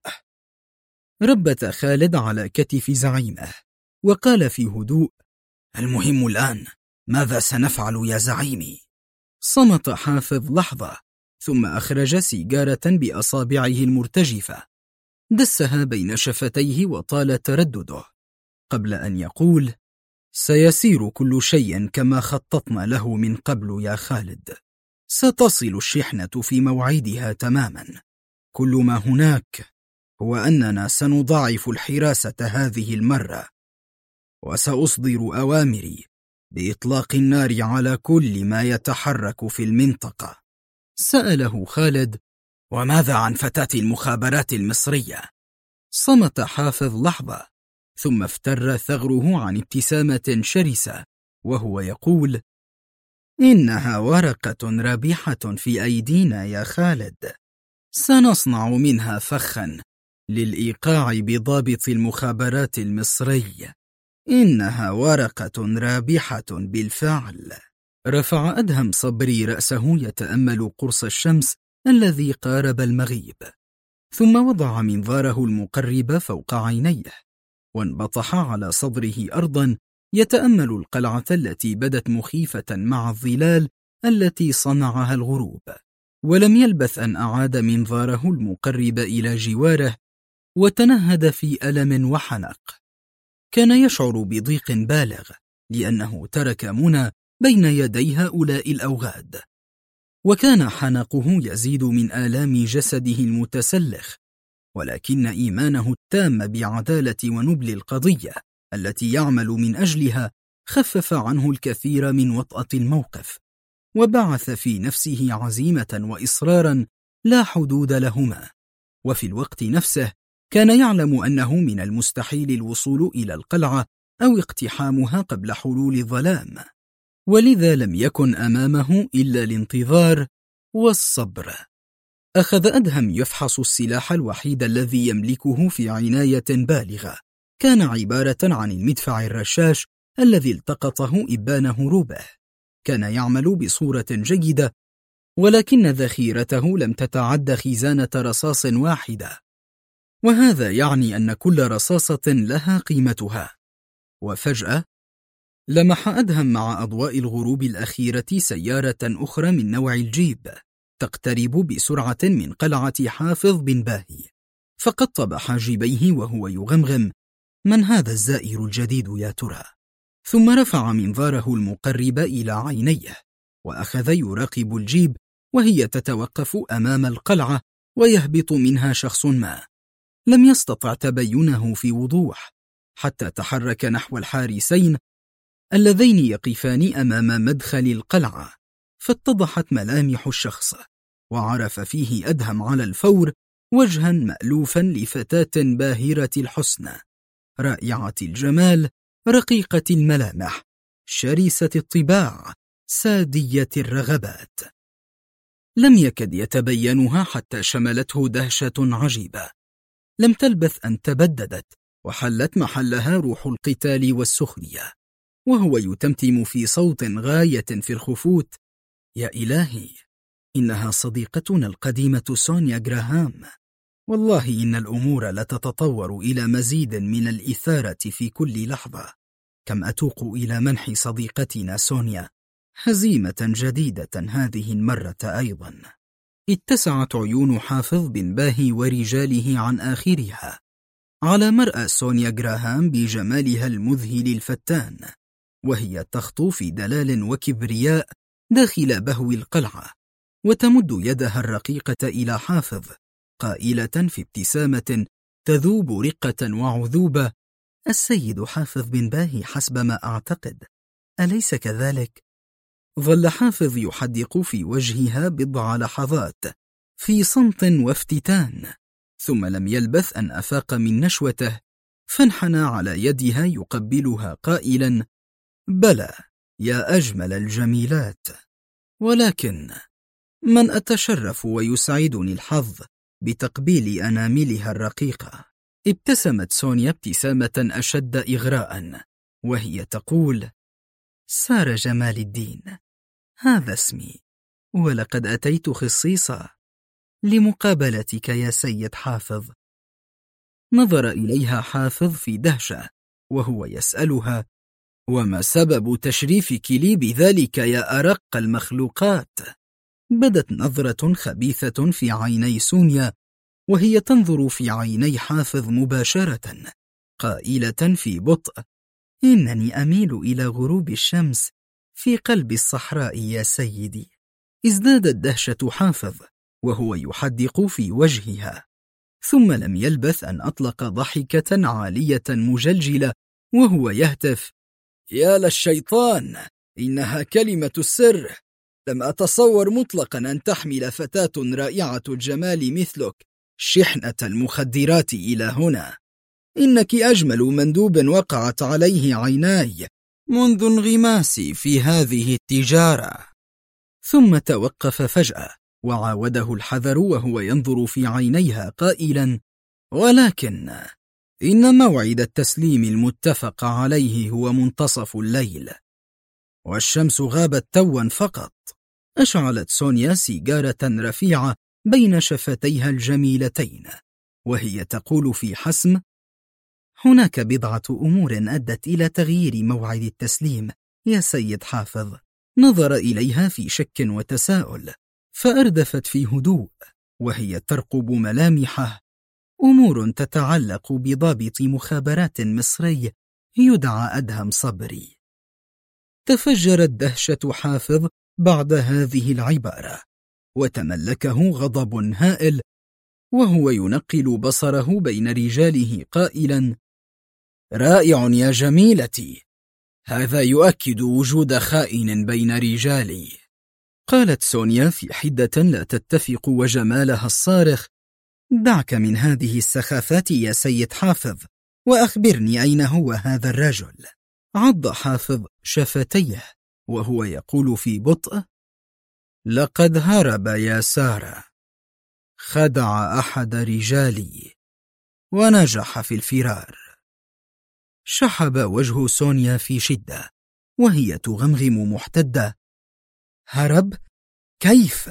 [SPEAKER 1] ربت خالد على كتف زعيمه وقال في هدوء: المهم الآن ماذا سنفعل يا زعيمي؟ صمت حافظ لحظة، ثم أخرج سيجارة بأصابعه المرتجفة، دسها بين شفتيه وطال تردده قبل أن يقول: سيسير كل شيء كما خططنا له من قبل يا خالد، ستصل الشحنة في موعدها تماما، كل ما هناك هو أننا سنضاعف الحراسة هذه المرة، وسأصدر أوامري بإطلاق النار على كل ما يتحرك في المنطقة. سأله خالد: وماذا عن فتاة المخابرات المصرية؟ صمت حافظ لحظة، ثم افتر ثغره عن ابتسامة شرسة وهو يقول: إنها ورقة رابحة في أيدينا يا خالد، سنصنع منها فخا للإيقاع بضابط المخابرات المصري، إنها ورقة رابحة بالفعل. رفع أدهم صبري رأسه يتأمل قرص الشمس الذي قارب المغيب، ثم وضع منظاره المقرب فوق عينيه، وانبطح على صدره أرضا يتأمل القلعة التي بدت مخيفة مع الظلال التي صنعها الغروب. ولم يلبث أن أعاد منظاره المقرب إلى جواره وتنهد في ألم وحنق. كان يشعر بضيق بالغ لأنه ترك منى بين يدي هؤلاء الأوغاد، وكان حنقه يزيد من آلام جسده المتسلخ، ولكن إيمانه التام بعدالة ونبل القضية التي يعمل من أجلها خفف عنه الكثير من وطأة الموقف،
[SPEAKER 2] وبعث في نفسه عزيمة وإصرارا لا حدود لهما، وفي الوقت نفسه كان يعلم أنه من المستحيل الوصول إلى القلعة أو اقتحامها قبل حلول الظلام، ولذا لم يكن أمامه إلا الانتظار والصبر. أخذ أدهم يفحص السلاح الوحيد الذي يملكه في عناية بالغة، كان عبارة عن المدفع الرشاش الذي التقطه إبان هروبه. كان يعمل بصورة جيدة، ولكن ذخيرته لم تتعد خزانة رصاص واحدة، وهذا يعني أن كل رصاصة لها قيمتها. وفجأة لمح أدهم مع أضواء الغروب الأخيرة سيارة أخرى من نوع الجيب تقترب بسرعة من قلعة حافظ بن باهي، فقطب حاجبيه وهو يغمغم: من هذا الزائر الجديد يا ترى؟ ثم رفع منظاره المقرب إلى عينيه وأخذ يراقب الجيب وهي تتوقف أمام القلعة ويهبط منها شخص ما. لم يستطع تبينه في وضوح حتى تحرك نحو الحارسين اللذين يقفان أمام مدخل القلعة، فاتضحت ملامح الشخص، وعرف فيه أدهم على الفور وجها مألوفا لفتاة باهرة الحسن، رائعة الجمال، رقيقة الملامح، شرسة الطباع، سادية الرغبات. لم يكد يتبينها حتى شملته دهشة عجيبة. لم تلبث أن تبددت وحلت محلها روح القتال والسخرية، وهو يتمتم في صوت غاية في الخفوت: يا إلهي، إنها صديقتنا القديمة سونيا غراهام. والله إن الأمور لتتطور إلى مزيد من الإثارة في كل لحظة. كم أتوق إلى منح صديقتنا سونيا هزيمة جديدة هذه المرة أيضا. اتسعت عيون حافظ بن باهي ورجاله عن آخرها على مرأى سونيا غراهام بجمالها المذهل الفتان، وهي تخطو في دلال وكبرياء داخل بهو القلعة، وتمد يدها الرقيقة إلى حافظ قائلة في ابتسامة تذوب رقة وعذوبة: السيد حافظ بن باهي حسب ما أعتقد، أليس كذلك؟ ظل حافظ يحدق في وجهها بضع لحظات في صمت وافتتان، ثم لم يلبث أن أفاق من نشوته، فانحنى على يدها يقبلها قائلا: بلى يا أجمل الجميلات، ولكن من أتشرف ويسعدني الحظ بتقبيل أناملها الرقيقة. ابتسمت سونيا ابتسامة أشد إغراء وهي تقول: سارة جمال الدين، هذا اسمي، ولقد أتيت خصيصا لمقابلتك يا سيد حافظ. نظر إليها حافظ في دهشة وهو يسألها: وما سبب تشريفك لي بذلك يا أرق المخلوقات؟ بدت نظرة خبيثة في عيني سونيا وهي تنظر في عيني حافظ مباشرة، قائلة في بطء: إنني أميل إلى غروب الشمس في قلب الصحراء يا سيدي. ازدادت دهشة حافظ وهو يحدق في وجهها، ثم لم يلبث أن أطلق ضحكة عالية مجلجلة وهو يهتف: يا للشيطان، إنها كلمة السر. لم أتصور مطلقا أن تحمل فتاة رائعة الجمال مثلك شحنة المخدرات إلى هنا. إنك أجمل مندوب وقعت عليه عيناي منذ انغماسي في هذه التجارة. ثم توقف فجأة وعاوده الحذر وهو ينظر في عينيها قائلا: ولكن إن موعد التسليم المتفق عليه هو منتصف الليل، والشمس غابت توا فقط. أشعلت سونيا سيجارة رفيعة بين شفتيها الجميلتين وهي تقول في حسم: هناك بضعة أمور أدت إلى تغيير موعد التسليم يا سيد حافظ. نظر إليها في شك وتساؤل، فأردفت في هدوء وهي ترقب ملامحه: أمور تتعلق بضابط مخابرات مصري يدعى أدهم صبري. تفجرت دهشة حافظ بعد هذه العبارة، وتملكه غضب هائل وهو ينقل بصره بين رجاله قائلا: رائع يا جميلتي، هذا يؤكد وجود خائن بين رجالي.
[SPEAKER 1] قالت سونيا في حدة لا تتفق وجمالها الصارخ: دعك من هذه السخافات يا سيد حافظ، وأخبرني أين هو هذا الرجل. عض حافظ شفتيه وهو يقول في بطء: لقد هرب يا سارة، خدع أحد رجالي ونجح في الفرار. شحب وجه سونيا في شدة وهي تغمغم محتدة: هرب؟ كيف؟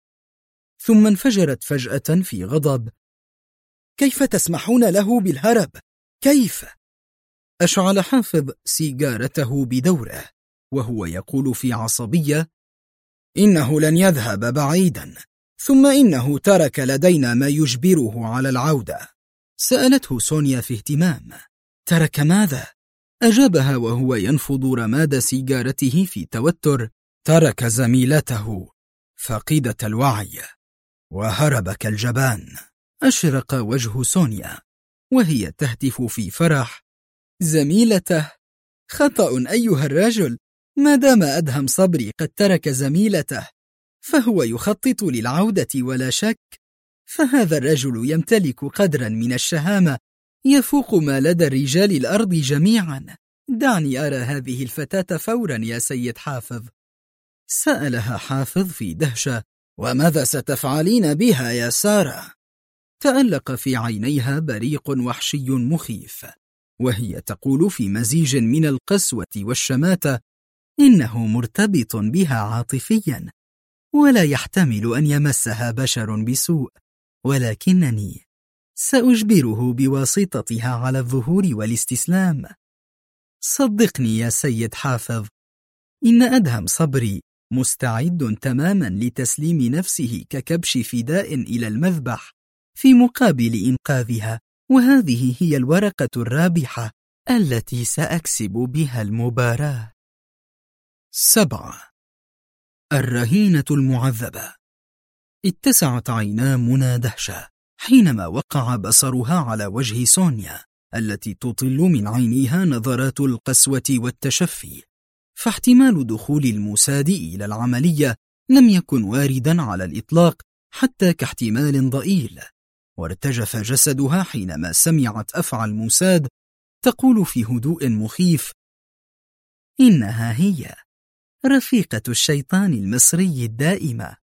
[SPEAKER 1] ثم انفجرت فجأة في غضب: كيف تسمحون له بالهرب؟ كيف؟ أشعل حافظ سيجارته بدوره وهو يقول في عصبية: إنه لن يذهب بعيدا، ثم إنه ترك لدينا ما يجبره على العودة. سألته سونيا في اهتمام: ترك ماذا؟ أجابها وهو ينفض رماد سيجارته في توتر: ترك زميلته فقيدة الوعي وهرب كالجبان. أشرق وجه سونيا وهي تهتف في فرح: زميلته؟ خطأ أيها الرجل، ما دام أدهم صبري قد ترك زميلته فهو يخطط للعودة ولا شك، فهذا الرجل يمتلك قدرا من الشهامة يفوق ما لدى الرجال الأرض جميعا. دعني أرى هذه الفتاة فورا يا سيد حافظ. سألها حافظ في دهشة: وماذا ستفعلين بها يا سارة؟ تألق في عينيها بريق وحشي مخيف وهي تقول في مزيج من القسوة والشماتة: إنه مرتبط بها عاطفيا ولا يحتمل أن يمسها بشر بسوء، ولكنني سأجبره بواسطتها على الظهور والاستسلام. صدقني يا سيد حافظ، إن أدهم صبري مستعد تماما لتسليم نفسه ككبش فداء إلى المذبح في مقابل إنقاذها، وهذه هي الورقة الرابحة التي سأكسب بها المباراة. 7. الرهينة المعذبة. اتسعت عينا منى دهشة حينما وقع بصرها على وجه سونيا التي تطل من عينيها نظرات القسوة والتشفي، فاحتمال دخول الموساد إلى العملية لم يكن واردا على الإطلاق حتى كاحتمال ضئيل. وارتجف جسدها حينما سمعت أفعى الموساد تقول في هدوء مخيف: إنها هي رفيقة الشيطان المصري الدائمة.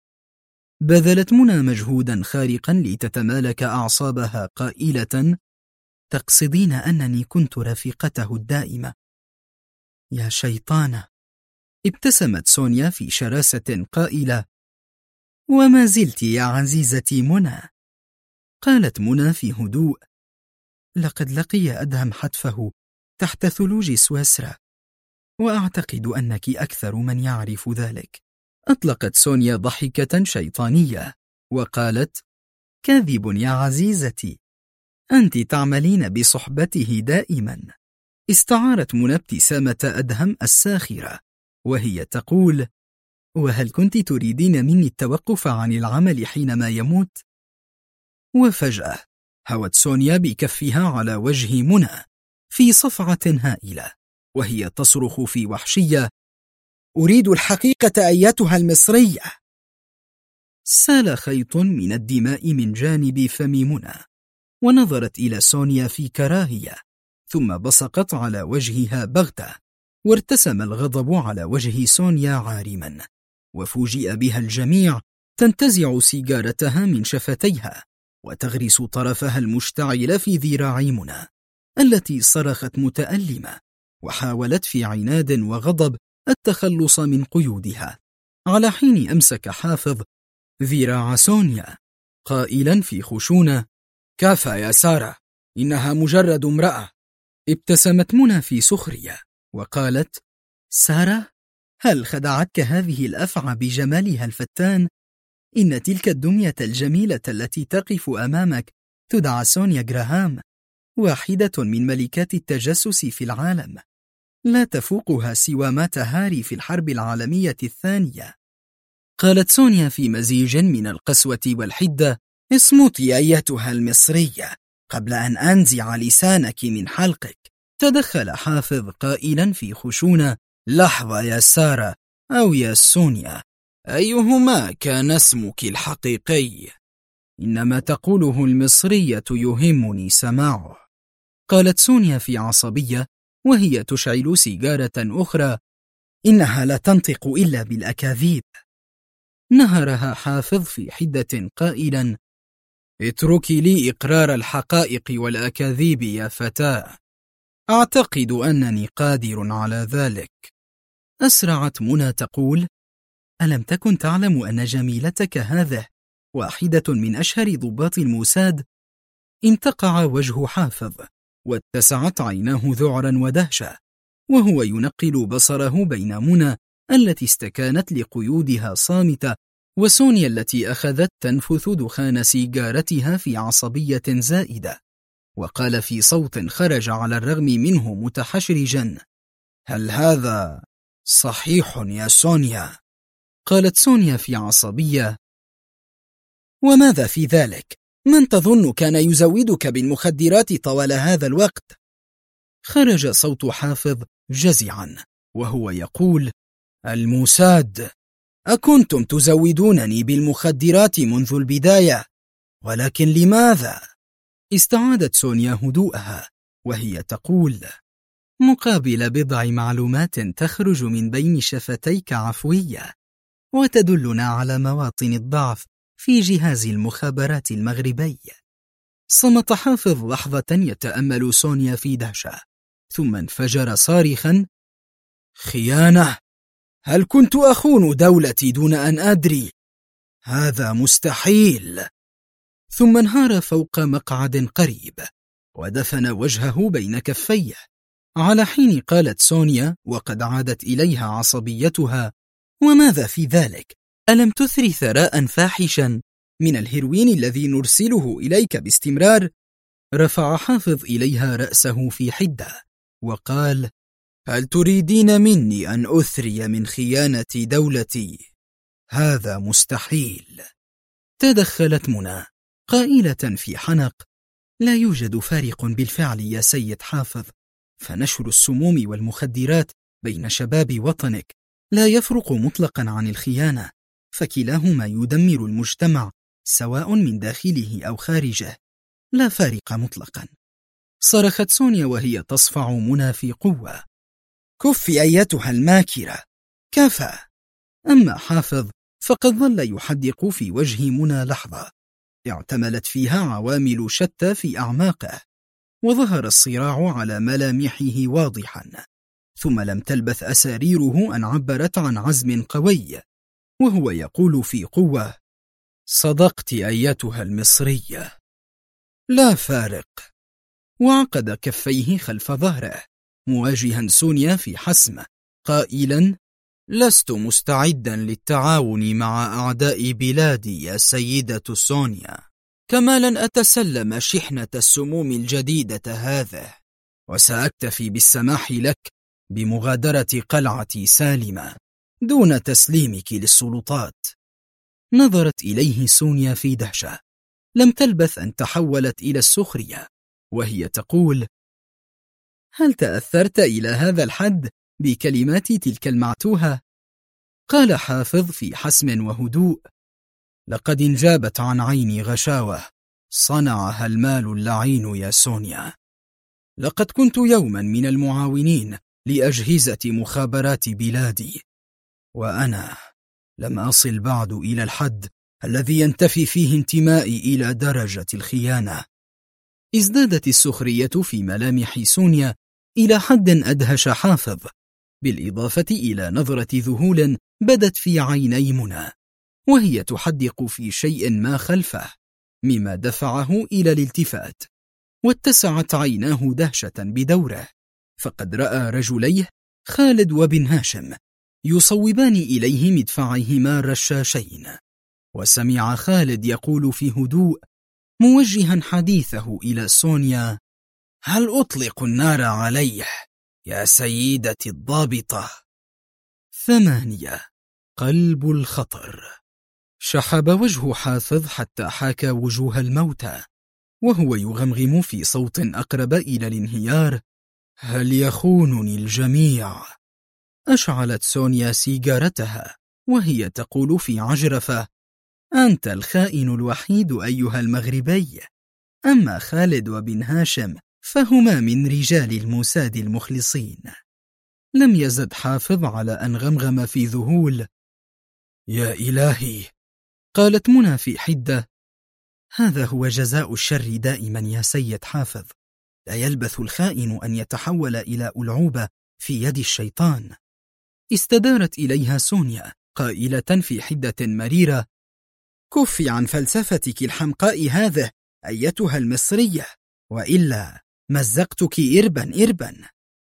[SPEAKER 1] بذلت منى مجهودا خارقا لتتمالك أعصابها قائلة: تقصدين أنني كنت رفيقته الدائمة؟ يا شيطانة. ابتسمت سونيا في شراسة قائلة: وما زلت يا عزيزتي منى. قالت منى في هدوء: لقد لقي أدهم حتفه تحت ثلوج سويسرا، وأعتقد أنك أكثر من يعرف ذلك. أطلقت سونيا ضحكة شيطانية وقالت: كاذب يا عزيزتي، أنت تعملين بصحبته دائما. استعارت منى ابتسامة أدهم الساخرة وهي تقول: وهل كنت تريدين مني التوقف عن العمل حينما يموت؟ وفجأة هوت سونيا بكفها على وجه منى في صفعة هائلة وهي تصرخ في وحشية: أريد الحقيقة أيتها المصرية. سال خيط من الدماء من جانب فم منى ونظرت إلى سونيا في كراهية، ثم بصقت على وجهها بغتة، وارتسم الغضب على وجه سونيا عارما، وفوجئ بها الجميع تنتزع سيجارتها من شفتيها وتغرس طرفها المشتعل في ذراع منى التي صرخت متألمة وحاولت في عناد وغضب التخلص من قيودها، على حين أمسك حافظ ذراع سونيا قائلا في خشونة: كافى يا سارة، إنها مجرد امرأة. ابتسمت منى في سخرية وقالت: سارة؟ هل خدعتك هذه الأفعى بجمالها الفتان؟ إن تلك الدمية الجميلة التي تقف أمامك تدعى سونيا جراهام، واحدة من ملكات التجسس في العالم، لا تفوقها سوى ما تهاري في الحرب العالمية الثانية. قالت سونيا في مزيج من القسوة والحدة: اصمتي أيتها المصرية قبل أن أنزع لسانك من حلقك. تدخل حافظ قائلا في خشونة: لحظة يا سارة أو يا سونيا،
[SPEAKER 2] أيهما كان اسمك الحقيقي؟ إنما تقوله المصرية يهمني سماعه.
[SPEAKER 1] قالت سونيا في عصبية وهي تشعل سيجارة أخرى.
[SPEAKER 2] إنها لا تنطق إلا بالأكاذيب.
[SPEAKER 1] نهرها حافظ في حدة قائلا:
[SPEAKER 2] اتركي لي إقرار الحقائق والأكاذيب يا فتاة، أعتقد أنني قادر على ذلك.
[SPEAKER 1] أسرعت منى تقول: ألم تكن تعلم أن جميلتك هذه واحدة من أشهر ضباط الموساد؟ انتقع وجه حافظ واتسعت عيناه ذعرا ودهشة وهو ينقل بصره بين منى التي استكانت لقيودها صامتة وسونيا التي أخذت تنفث دخان سيجارتها في عصبية زائدة، وقال في صوت خرج على الرغم منه متحشرجا:
[SPEAKER 2] هل هذا صحيح يا سونيا؟
[SPEAKER 1] قالت سونيا في عصبية:
[SPEAKER 2] وماذا في ذلك؟ من تظن كان يزودك بالمخدرات طوال هذا الوقت؟
[SPEAKER 1] خرج صوت حافظ جزعا وهو يقول:
[SPEAKER 2] الموساد. أكنتم تزودونني بالمخدرات منذ البداية؟ ولكن لماذا؟
[SPEAKER 1] استعادت سونيا هدوءها وهي تقول: مقابل بضع معلومات تخرج من بين شفتيك عفوية وتدلنا على مواطن الضعف في جهاز المخابرات المغربي. صمت حافظ لحظة يتأمل سونيا في دهشة ثم انفجر صارخا:
[SPEAKER 2] خيانة! هل كنت أخون دولتي دون أن أدري؟ هذا مستحيل!
[SPEAKER 1] ثم انهار فوق مقعد قريب ودفن وجهه بين كفيه، على حين قالت سونيا وقد عادت إليها عصبيتها: وماذا في ذلك؟ ألم تثري ثراء فاحشا من الهيروين الذي نرسله إليك باستمرار؟ رفع حافظ إليها رأسه في حدة وقال:
[SPEAKER 2] هل تريدين مني أن أثري من خيانة دولتي؟ هذا مستحيل.
[SPEAKER 1] تدخلت منى قائلة في حنق: لا يوجد فارق بالفعل يا سيد حافظ، فنشر السموم والمخدرات بين شباب وطنك لا يفرق مطلقا عن الخيانة، فكلاهما يدمر المجتمع سواء من داخله أو خارجه، لا فارق مطلقا. صرخت سونيا وهي تصفع منى في قوة:
[SPEAKER 2] كفي أيتها الماكرة، كفى.
[SPEAKER 1] أما حافظ فقد ظل يحدق في وجه منى لحظة اعتملت فيها عوامل شتى في أعماقه، وظهر الصراع على ملامحه واضحا، ثم لم تلبث أساريره أن عبرت عن عزم قوي وهو يقول في قوة:
[SPEAKER 2] صدقت أيتها المصرية، لا فارق.
[SPEAKER 1] وعقد كفيه خلف ظهره مواجها سونيا في حسم قائلا:
[SPEAKER 2] لست مستعدا للتعاون مع أعداء بلادي يا سيدة سونيا، كما لن أتسلم شحنة السموم الجديدة هذه، وسأكتفي بالسماح لك بمغادرة قلعتي سالمة دون تسليمك للسلطات.
[SPEAKER 1] نظرت إليه سونيا في دهشة، لم تلبث أن تحولت إلى السخرية وهي تقول: هل تأثرت إلى هذا الحد بكلمات تلك المعتوهة؟ قال حافظ في حسم وهدوء:
[SPEAKER 2] لقد انجابت عن عيني غشاوة صنعها المال اللعين يا سونيا. لقد كنت يوما من المعاونين لأجهزة مخابرات بلادي، وأنا لم أصل بعد إلى الحد الذي ينتفي فيه انتمائي إلى درجة الخيانة.
[SPEAKER 1] ازدادت السخرية في ملامح سونيا إلى حد أدهش حافظ، بالإضافة إلى نظرة ذهول بدت في عيني منى وهي تحدق في شيء ما خلفه، مما دفعه إلى الالتفات، واتسعت عيناه دهشة بدوره، فقد رأى رجليه خالد وبن هاشم يصوبان إليه مدفعيهما الرشاشين، وسمع خالد يقول في هدوء موجها حديثه إلى سونيا:
[SPEAKER 2] هل أطلق النار عليه يا سيدتي الضابطة؟
[SPEAKER 1] 8. قلب الخطر. شحب وجه حافظ حتى حاكى وجوه الموتى وهو يغمغم في صوت أقرب إلى الانهيار:
[SPEAKER 2] هل يخونني الجميع؟
[SPEAKER 1] أشعلت سونيا سيجارتها وهي تقول في عجرفة: أنت الخائن الوحيد أيها المغربي، أما خالد وبن هاشم فهما من رجال الموساد المخلصين. لم يزد حافظ على أن غمغم في ذهول: يا إلهي. قالت منى في حدة: هذا هو جزاء الشر دائما يا سيد حافظ، لا يلبث الخائن أن يتحول إلى ألعوبة في يد الشيطان. استدارت إليها سونيا قائلة في حدة مريرة: كفي عن فلسفتك الحمقاء هذه أيتها المصرية، وإلا مزقتك إربا إربا.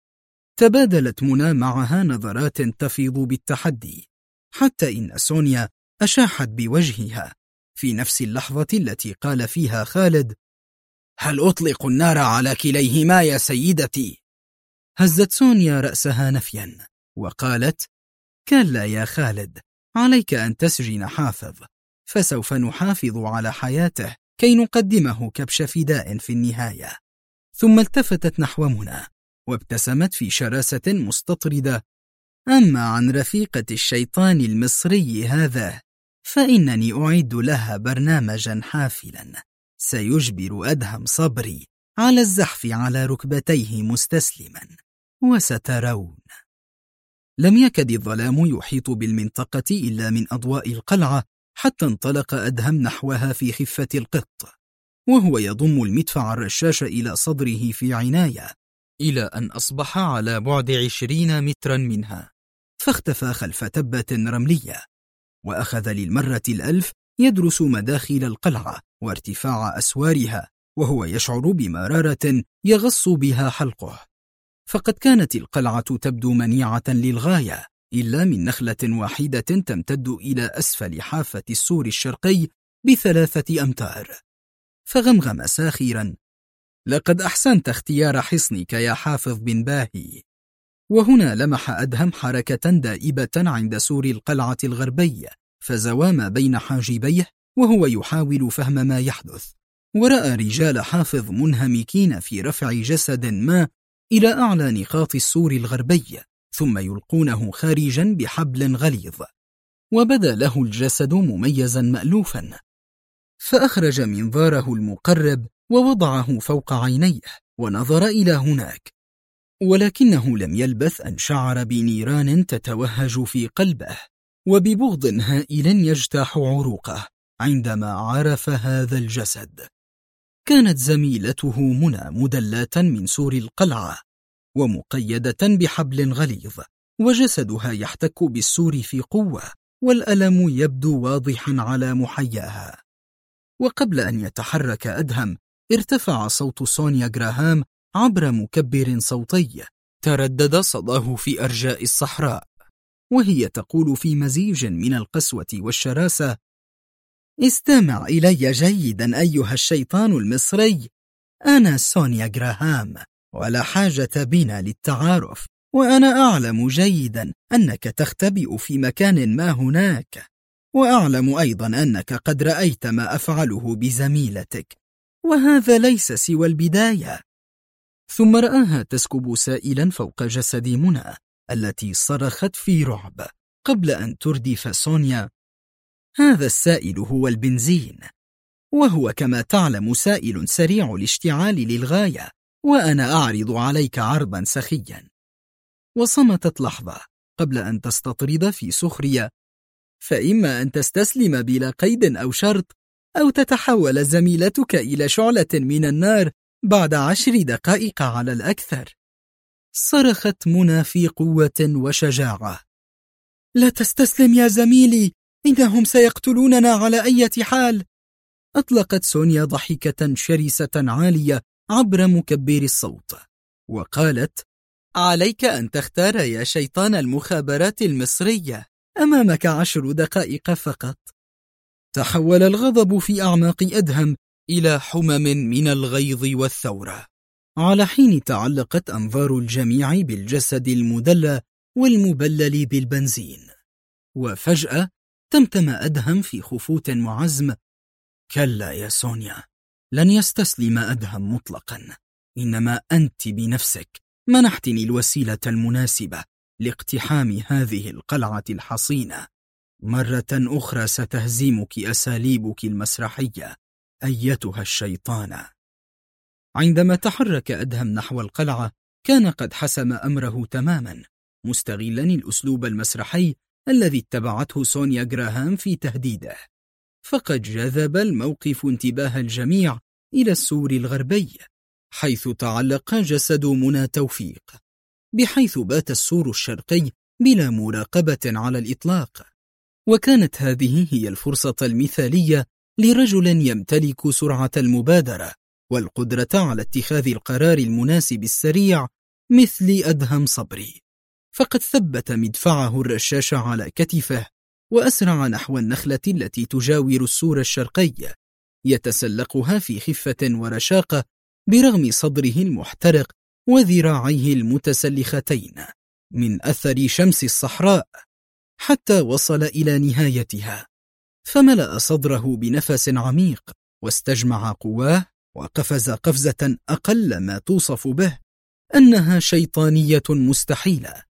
[SPEAKER 1] تبادلت منى معها نظرات تفيض بالتحدي، حتى إن سونيا أشاحت بوجهها في نفس اللحظة التي قال فيها خالد: هل أطلق النار على كليهما يا سيدتي؟ هزت سونيا رأسها نفيا وقالت: كلا يا خالد، عليك أن تسجن حافظ، فسوف نحافظ على حياته كي نقدمه كبش فداء في النهاية. ثم التفتت نحو منى وابتسمت في شراسة مستطردة: أما عن رفيقة الشيطان المصري هذا فإنني أعد لها برنامجا حافلا سيجبر أدهم صبري على الزحف على ركبتيه مستسلما، وسترون. لم يكد الظلام يحيط بالمنطقة إلا من أضواء القلعة حتى انطلق أدهم نحوها في خفة القط، وهو يضم المدفع الرشاش إلى صدره في عناية، إلى أن أصبح على بعد 20 مترا منها، فاختفى خلف تبة رملية، وأخذ للمرة 1000 يدرس مداخل القلعة وارتفاع أسوارها، وهو يشعر بمرارة يغص بها حلقه. فقد كانت القلعة تبدو منيعة للغاية، إلا من نخلة واحدة تمتد إلى أسفل حافة السور الشرقي ب3 أمتار. فغمغم ساخرا: لقد أحسنت اختيار حصنك يا حافظ بن باهي. وهنا لمح أدهم حركة دائبة عند سور القلعة الغربي، فزوى ما بين حاجبيه وهو يحاول فهم ما يحدث، ورأى رجال حافظ منهمكين في رفع جسد ما إلى أعلى نقاط السور الغربي، ثم يلقونه خارجا بحبل غليظ، وبدا له الجسد مميزا مألوفا، فأخرج منظاره المقرب ووضعه فوق عينيه ونظر إلى هناك، ولكنه لم يلبث أن شعر بنيران تتوهج في قلبه وببغض هائل يجتاح عروقه عندما عرف هذا الجسد. كانت زميلته منى مدلاة من سور القلعة ومقيدة بحبل غليظ، وجسدها يحتك بالسور في قوة، والألم يبدو واضحا على محياها. وقبل أن يتحرك أدهم ارتفع صوت سونيا جراهام عبر مكبر صوتي تردد صداه في أرجاء الصحراء، وهي تقول في مزيج من القسوة والشراسة: استمع إلي جيدا أيها الشيطان المصري، أنا سونيا جراهام، ولا حاجة بنا للتعارف، وأنا أعلم جيدا أنك تختبئ في مكان ما هناك، وأعلم أيضا أنك قد رأيت ما أفعله بزميلتك، وهذا ليس سوى البداية. ثم رآها تسكب سائلا فوق جسد منى التي صرخت في رعب، قبل أن تردف سونيا: هذا السائل هو البنزين، وهو كما تعلم سائل سريع الاشتعال للغاية، وأنا أعرض عليك عرضا سخيا. وصمتت لحظة قبل أن تستطرد في سخرية: فإما أن تستسلم بلا قيد أو شرط، أو تتحول زميلتك إلى شعلة من النار بعد 10 دقائق على الأكثر. صرخت منى في قوة وشجاعة: لا تستسلم يا زميلي، إنهم سيقتلوننا على أي حال. أطلقت سونيا ضحكة شرسة عالية عبر مكبر الصوت وقالت: عليك أن تختار يا شيطان المخابرات المصرية، أمامك 10 دقائق فقط. تحول الغضب في أعماق أدهم إلى حمم من الغيظ والثورة، على حين تعلقت أنظار الجميع بالجسد المدلى والمبلل بالبنزين. وفجأة تمتم أدهم في خفوت وعزم: كلا يا سونيا، لن يستسلم أدهم مطلقا، إنما أنت بنفسك منحتني الوسيلة المناسبة لاقتحام هذه القلعة الحصينة
[SPEAKER 2] مرة أخرى ستهزمك أساليبك المسرحية أيتها الشيطانة. عندما تحرك أدهم نحو القلعة كان قد حسم أمره تماما، مستغلا الأسلوب المسرحي الذي اتبعته سونيا جراهام في تهديده، فقد جذب الموقف انتباه الجميع إلى السور الغربي حيث تعلق جسد منى توفيق، بحيث بات السور الشرقي بلا مراقبة على الإطلاق. وكانت هذه هي الفرصة المثالية لرجل يمتلك سرعة المبادرة والقدرة على اتخاذ القرار المناسب السريع مثل أدهم صبري، فقد ثبت مدفعه الرشاش على كتفه وأسرع نحو النخلة التي تجاور السور الشرقي، يتسلقها في خفة ورشاقة برغم صدره المحترق وذراعيه المتسلختين من أثر شمس الصحراء، حتى وصل إلى نهايتها، فملأ صدره بنفس عميق واستجمع قواه وقفز قفزة أقل ما توصف به أنها شيطانية مستحيلة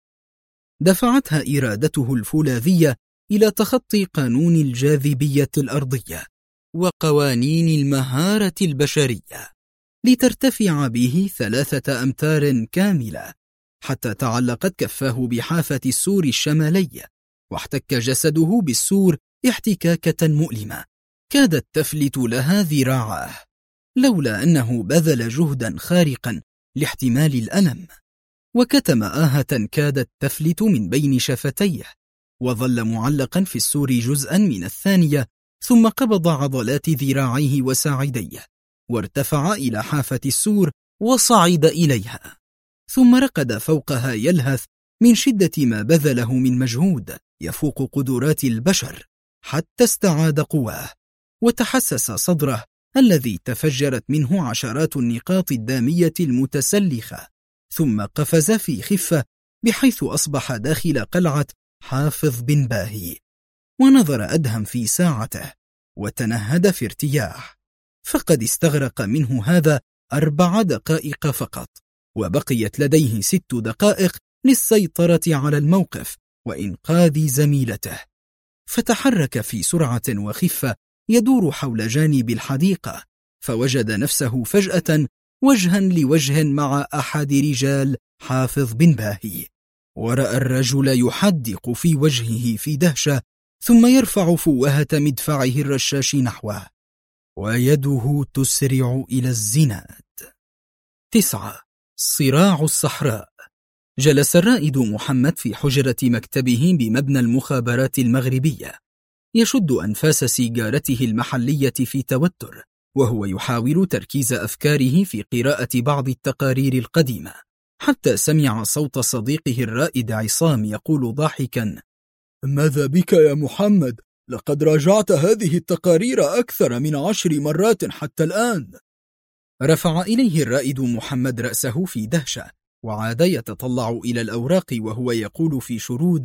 [SPEAKER 2] دفعتها إرادته الفولاذية إلى تخطي قانون الجاذبية الأرضية وقوانين المهارة البشرية لترتفع به 3 أمتار كاملة حتى تعلقت كفاه بحافة السور الشمالي، واحتك جسده بالسور احتكاكة مؤلمة كادت تفلت لها ذراعاه، لولا أنه بذل جهدا خارقا لاحتمال الألم، وكتم آهة كادت تفلت من بين شفتيه، وظل معلقا في السور جزءا من الثانية، ثم قبض عضلات ذراعيه وساعديه وارتفع إلى حافة السور وصعد إليها، ثم رقد فوقها يلهث من شدة ما بذله من مجهود يفوق قدرات البشر، حتى استعاد قواه وتحسس صدره الذي تفجرت منه عشرات النقاط الدامية المتسلخة، ثم قفز في خفة بحيث أصبح داخل قلعة حافظ بن باهي. ونظر أدهم في ساعته وتنهد في ارتياح، فقد استغرق منه هذا 4 دقائق فقط، وبقيت لديه 6 دقائق للسيطرة على الموقف وإنقاذ زميلته. فتحرك في سرعة وخفة يدور حول جانب الحديقة، فوجد نفسه فجأة وجها لوجه مع أحد رجال حافظ بن باهي، ورأى الرجل يحدق في وجهه في دهشة، ثم يرفع فوهة مدفعه الرشاش نحوه ويده تسرع إلى الزناد. 9. صراع الصحراء. جلس الرائد محمد في حجرة مكتبه بمبنى المخابرات المغربية يشد أنفاس سيجارته المحلية في توتر، وهو يحاول تركيز أفكاره في قراءة بعض التقارير القديمة، حتى سمع صوت صديقه الرائد عصام يقول ضاحكا:
[SPEAKER 3] ماذا بك يا محمد؟ لقد راجعت هذه التقارير أكثر من 10 مرات حتى الآن.
[SPEAKER 2] رفع إليه الرائد محمد رأسه في دهشة، وعاد يتطلع إلى الأوراق وهو يقول في شرود: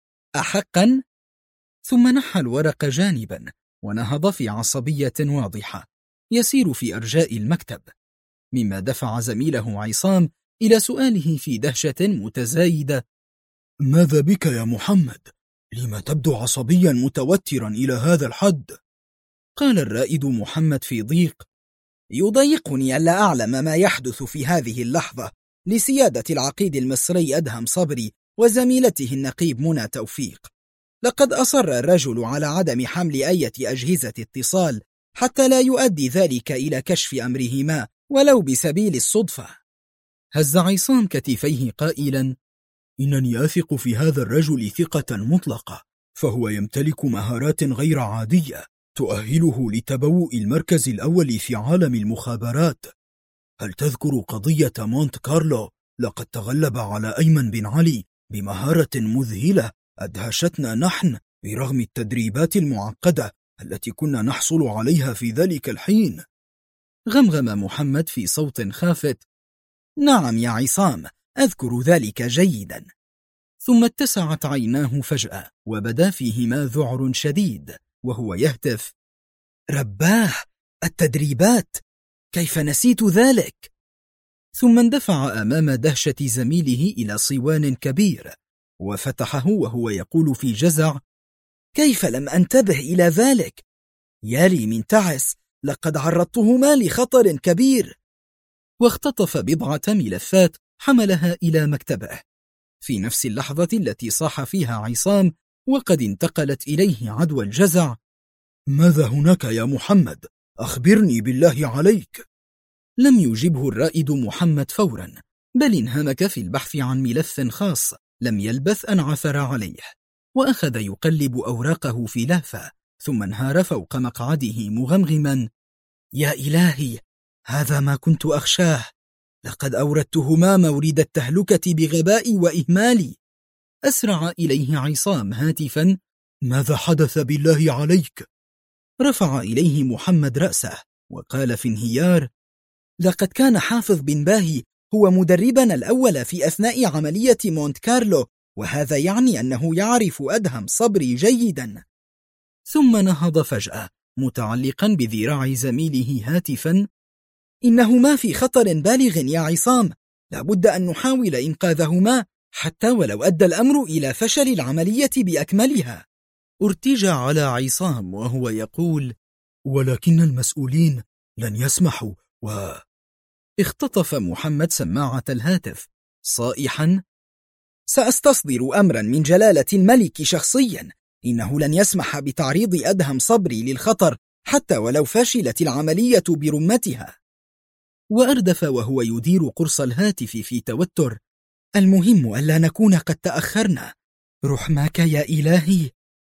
[SPEAKER 2] أحقا؟ ثم نحى الورق جانبا ونهض في عصبية واضحة يسير في أرجاء المكتب، مما دفع زميله عصام إلى سؤاله في دهشة متزايدة:
[SPEAKER 3] ماذا بك يا محمد؟ لما تبدو عصبيا متوترا إلى هذا الحد؟
[SPEAKER 2] قال الرائد محمد في ضيق: يضايقني ألا أعلم ما يحدث في هذه اللحظة لسيادة العقيد المصري أدهم صبري وزميلته النقيب منى توفيق. لقد أصر الرجل على عدم حمل أي أجهزة اتصال حتى لا يؤدي ذلك إلى كشف أمرهما ولو بسبيل الصدفة. هز عصام كتفيه قائلا:
[SPEAKER 3] إنني أثق في هذا الرجل ثقة مطلقة، فهو يمتلك مهارات غير عادية تؤهله لتبوء المركز الأول في عالم المخابرات. هل تذكر قضية مونت كارلو؟ لقد تغلب على أيمن بن علي بمهارة مذهلة أدهشتنا نحن برغم التدريبات المعقدة التي كنا نحصل عليها في ذلك الحين.
[SPEAKER 2] غمغم محمد في صوت خافت: نعم يا عصام، أذكر ذلك جيدا. ثم اتسعت عيناه فجأة وبدا فيهما ذعر شديد وهو يهتف: رباه، التدريبات، كيف نسيت ذلك؟ ثم اندفع أمام دهشة زميله إلى صوان كبير وفتحه وهو يقول في جزع: كيف لم أنتبه إلى ذلك؟ يالي من تعس، لقد عرضتهما لخطر كبير.
[SPEAKER 1] واختطف بضعة ملفات حملها إلى مكتبه. في نفس اللحظة التي صاح فيها عصام وقد انتقلت إليه عدوى الجزع:
[SPEAKER 3] ماذا هناك يا محمد؟ أخبرني بالله عليك.
[SPEAKER 1] لم يجبه الرائد محمد فورا، بل انهمك في البحث عن ملف خاص لم يلبث أن عثر عليه، وأخذ يقلب أوراقه في لهفة، ثم انهار فوق مقعده مغمغما:
[SPEAKER 2] يا إلهي، هذا ما كنت أخشاه، لقد أوردتهما مورد التهلكة بغباء وإهمالي.
[SPEAKER 1] أسرع إليه عصام هاتفا:
[SPEAKER 3] ماذا حدث بالله عليك؟
[SPEAKER 1] رفع إليه محمد رأسه وقال في انهيار:
[SPEAKER 2] لقد كان حافظ بن باهي هو مدربنا الأول في أثناء عملية مونت كارلو، وهذا يعني أنه يعرف أدهم صبري جيدا.
[SPEAKER 1] ثم نهض فجأة متعلقا بذراع زميله هاتفا:
[SPEAKER 2] إنه ما في خطر بالغ يا عصام، لابد أن نحاول إنقاذهما حتى ولو أدى الأمر إلى فشل العملية بأكملها.
[SPEAKER 1] ارتجع على عصام وهو يقول:
[SPEAKER 3] ولكن المسؤولين لن يسمحوا.
[SPEAKER 1] اختطف محمد سماعة الهاتف صائحا:
[SPEAKER 2] سأستصدر أمرا من جلالة الملك شخصيا، إنه لن يسمح بتعريض أدهم صبري للخطر حتى ولو فشلت العملية برمتها.
[SPEAKER 1] وأردف وهو يدير قرص الهاتف في توتر:
[SPEAKER 2] المهم ألا نكون قد تأخرنا، رحمك يا إلهي.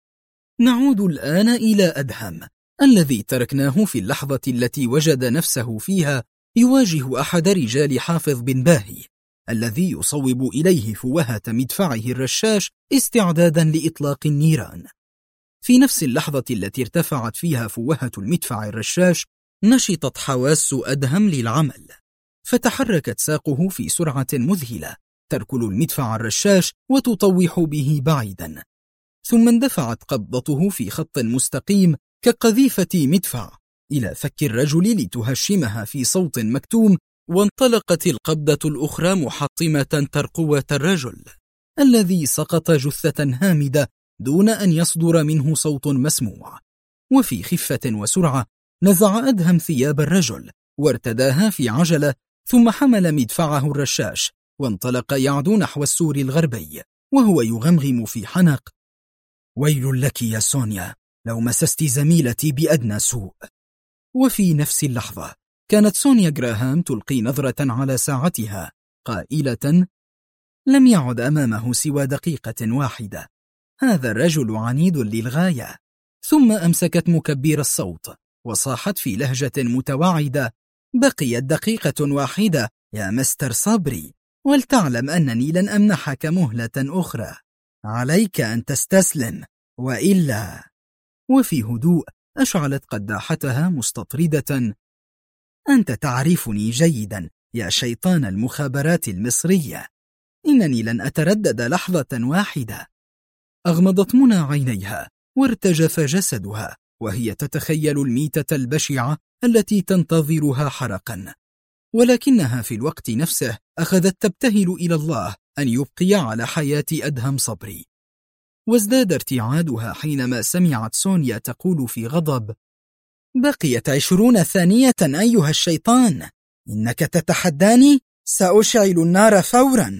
[SPEAKER 1] نعود الآن إلى أدهم الذي تركناه في اللحظة التي وجد نفسه فيها يواجه أحد رجال حافظ بن باهي الذي يصوب إليه فوهة مدفعه الرشاش استعدادا لإطلاق النيران. في نفس اللحظة التي ارتفعت فيها فوهة المدفع الرشاش نشطت حواس أدهم للعمل، فتحركت ساقه في سرعة مذهلة تركل المدفع الرشاش وتطوح به بعيدا، ثم اندفعت قبضته في خط مستقيم كقذيفة مدفع إلى فك الرجل لتهشمها في صوت مكتوم، وانطلقت القبضة الأخرى محطمة ترقوة الرجل الذي سقط جثة هامدة دون أن يصدر منه صوت مسموع. وفي خفة وسرعة نزع أدهم ثياب الرجل وارتداها في عجلة، ثم حمل مدفعه الرشاش وانطلق يعدو نحو السور الغربي وهو يغمغم في حنق:
[SPEAKER 2] ويل لك يا سونيا، لو مسست زميلتي بأدنى سوء.
[SPEAKER 1] وفي نفس اللحظة كانت سونيا جراهام تلقي نظرة على ساعتها قائلة: لم يعد أمامه سوى دقيقة واحدة، هذا الرجل عنيد للغاية. ثم أمسكت مكبر الصوت وصاحت في لهجة متوعدة: بقيت دقيقة واحدة يا مستر صبري، ولتعلم أنني لن أمنحك مهلة أخرى، عليك أن تستسلم وإلا. وفي هدوء أشعلت قداحتها مستطردة: أنت تعرفني جيدا يا شيطان المخابرات المصرية، إنني لن أتردد لحظة واحدة. أغمضت منى عينيها وارتجف جسدها وهي تتخيل الميتة البشعة التي تنتظرها حرقا، ولكنها في الوقت نفسه أخذت تبتهل إلى الله أن يبقي على حياة أدهم صبري. وازداد ارتعادها حينما سمعت سونيا تقول في غضب:
[SPEAKER 2] بقيت 20 ثانية أيها الشيطان، إنك تتحداني؟ سأشعل النار فورا.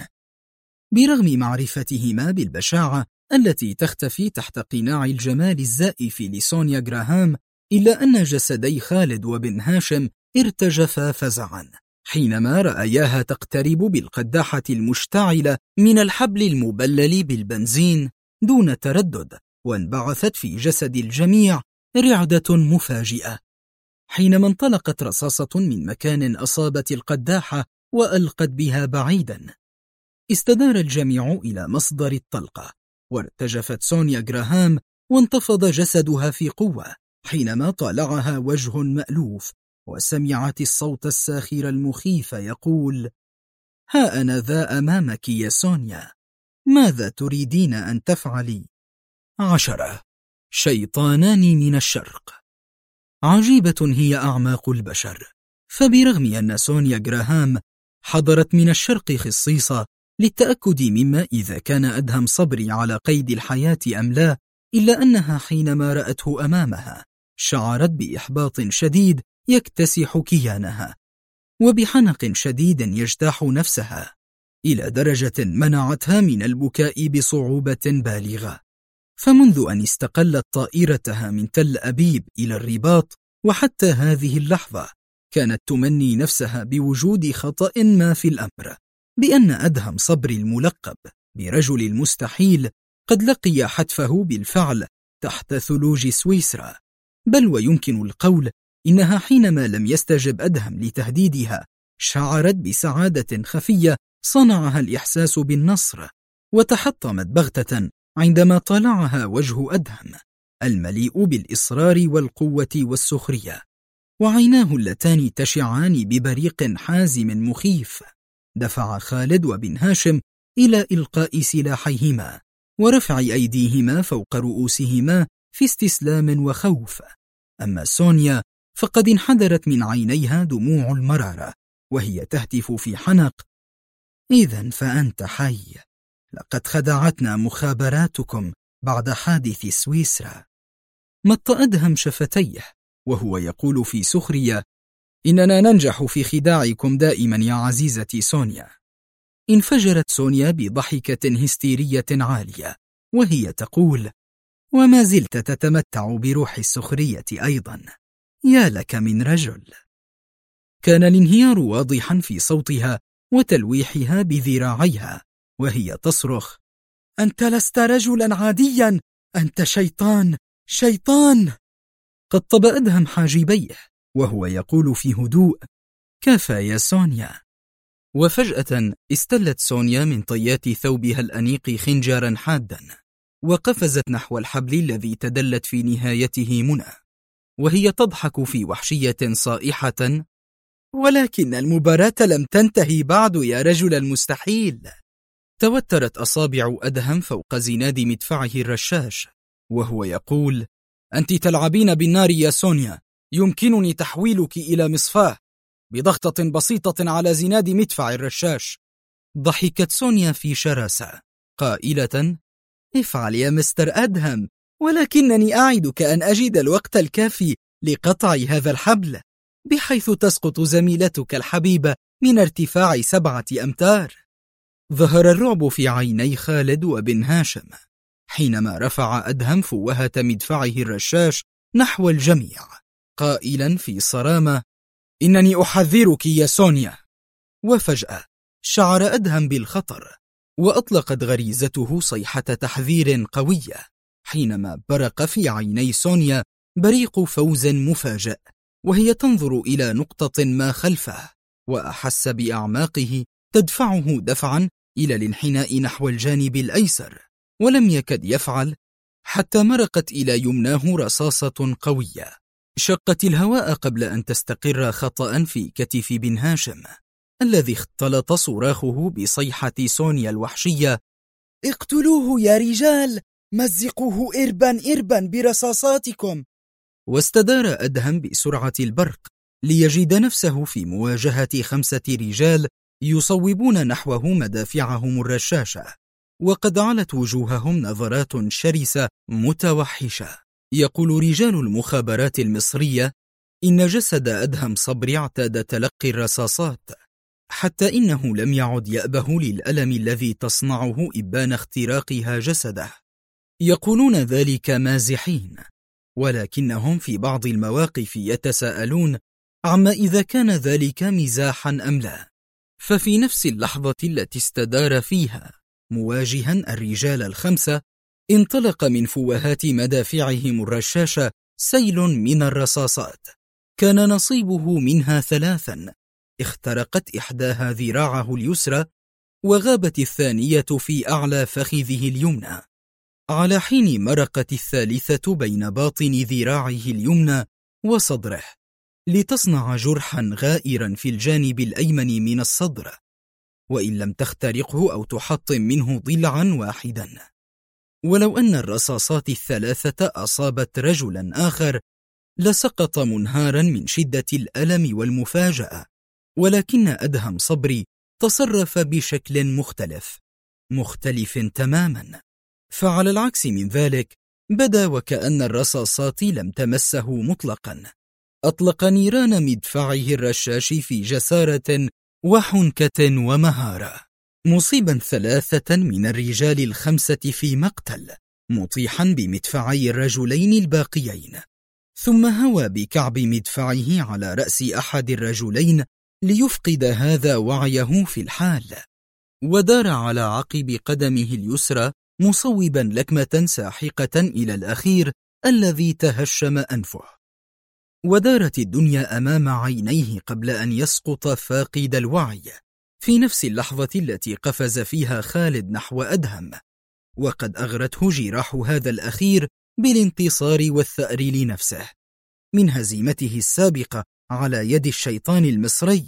[SPEAKER 1] برغم معرفتهما بالبشاعة التي تختفي تحت قناع الجمال الزائف لسونيا جراهام، إلا أن جسدي خالد وبن هاشم ارتجفا فزعا حينما رأياها تقترب بالقداحة المشتعلة من الحبل المبلل بالبنزين دون تردد، وانبعثت في جسد الجميع رعدة مفاجئة حينما انطلقت رصاصة من مكان أصابت القداحة وألقت بها بعيدا. استدار الجميع إلى مصدر الطلقة، وارتجفت سونيا جراهام وانتفض جسدها في قوة حينما طالعها وجه مألوف، وسمعت الصوت الساخر المخيف يقول: ها أنا ذا أمامك يا سونيا، ماذا تريدين أن تفعلي؟ 10 شيطانان من الشرق. عجيبة هي أعماق البشر، فبرغم أن سونيا جراهام حضرت من الشرق خصيصة للتأكد مما إذا كان أدهم صبري على قيد الحياة أم لا، إلا أنها حينما رأته أمامها شعرت بإحباط شديد يكتسح كيانها، وبحنق شديد يجتاح نفسها، إلى درجة منعتها من البكاء بصعوبة بالغة. فمنذ أن استقلت طائرتها من تل أبيب إلى الرباط وحتى هذه اللحظة كانت تمني نفسها بوجود خطأ ما في الأمر، بأن أدهم صبري الملقب برجل المستحيل قد لقي حتفه بالفعل تحت ثلوج سويسرا. بل ويمكن القول إنها حينما لم يستجب أدهم لتهديدها شعرت بسعادة خفية صنعها الإحساس بالنصر، وتحطمت بغتة عندما طالعها وجه أدهم المليء بالإصرار والقوة والسخرية، وعيناه اللتان تشعان ببريق حازم مخيف دفع خالد وبن هاشم إلى إلقاء سلاحيهما ورفع أيديهما فوق رؤوسهما في استسلام وخوف. أما سونيا فقد انحدرت من عينيها دموع المرارة وهي تهتف في حنق: إذن فأنت حي، لقد خدعتنا مخابراتكم بعد حادث سويسرا. مط أدهم شفتيه وهو يقول في سخرية: إننا ننجح في خداعكم دائما يا عزيزتي سونيا. انفجرت سونيا بضحكة هستيرية عالية وهي تقول: وما زلت تتمتع بروح السخرية أيضا، يا لك من رجل. كان الانهيار واضحا في صوتها وتلويحها بذراعيها وهي تصرخ: أنت لست رجلا عاديا، أنت شيطان، شيطان. قطب أدهم حاجبيه وهو يقول في هدوء: كفى يا سونيا. وفجأة استلت سونيا من طيات ثوبها الأنيق خنجرا حادا وقفزت نحو الحبل الذي تدلت في نهايته منى، وهي تضحك في وحشية صائحة: ولكن المباراة لم تنتهي بعد يا رجل المستحيل. توترت أصابع أدهم فوق زناد مدفعه الرشاش وهو يقول: أنت تلعبين بالنار يا سونيا، يمكنني تحويلك إلى مصفاة بضغطة بسيطة على زناد مدفع الرشاش. ضحكت سونيا في شراسة قائلة: افعل يا مستر أدهم، ولكنني أعدك أن أجد الوقت الكافي لقطع هذا الحبل بحيث تسقط زميلتك الحبيبة من ارتفاع 7 أمتار. ظهر الرعب في عيني خالد وبن هاشم حينما رفع أدهم فوهة مدفعه الرشاش نحو الجميع قائلا في صرامة: إنني أحذرك يا سونيا. وفجأة شعر أدهم بالخطر وأطلقت غريزته صيحة تحذير قوية حينما برق في عيني سونيا بريق فوز مفاجئ وهي تنظر إلى نقطة ما خلفه، وأحس بأعماقه تدفعه دفعا إلى الانحناء نحو الجانب الأيسر، ولم يكد يفعل حتى مرقت إلى يمناه رصاصة قوية شقت الهواء قبل أن تستقر خطأ في كتف بن هاشم الذي اختلط صراخه بصيحة سونيا الوحشية: اقتلوه يا رجال، مزقوه إربا إربا برصاصاتكم. واستدار أدهم بسرعة البرق ليجد نفسه في مواجهة 5 رجال يصوبون نحوه مدافعهم الرشاشة، وقد علت وجوههم نظرات شرسة متوحشة. يقول رجال المخابرات المصرية إن جسد أدهم صبري اعتاد تلقي الرصاصات، حتى إنه لم يعد يأبه للألم الذي تصنعه إبان اختراقها جسده. يقولون ذلك مازحين، ولكنهم في بعض المواقف يتساءلون عما إذا كان ذلك مزاحا أم لا. ففي نفس اللحظة التي استدار فيها مواجها الرجال ال5 انطلق من فوهات مدافعهم الرشاشة سيل من الرصاصات، كان نصيبه منها 3، اخترقت إحداها ذراعه اليسرى وغابت الثانية في أعلى فخذه اليمنى، على حين مرقت الثالثة بين باطن ذراعه اليمنى وصدره لتصنع جرحا غائرا في الجانب الأيمن من الصدر، وإن لم تخترقه أو تحطم منه ضلعا واحدا. ولو أن الرصاصات ال3 أصابت رجلا آخر لسقط منهارا من شدة الألم والمفاجأة، ولكن أدهم صبري تصرف بشكل مختلف تماما. فعلى العكس من ذلك بدا وكأن الرصاصات لم تمسه مطلقا. أطلق نيران مدفعه الرشاش في جسارة وحنكة ومهارة، مصيبا 3 من الرجال ال5 في مقتل، مطيحا بمدفعي الرجلين الباقيين، ثم هوى بكعب مدفعه على رأس أحد الرجلين ليفقد هذا وعيه في الحال، ودار على عقب قدمه اليسرى مصوبا لكمة ساحقة إلى الأخير الذي تهشم أنفه. ودارت الدنيا أمام عينيه قبل أن يسقط فاقد الوعي في نفس اللحظة التي قفز فيها خالد نحو أدهم، وقد أغرته جراح هذا الأخير بالانتصار والثأر لنفسه من هزيمته السابقة على يد الشيطان المصري.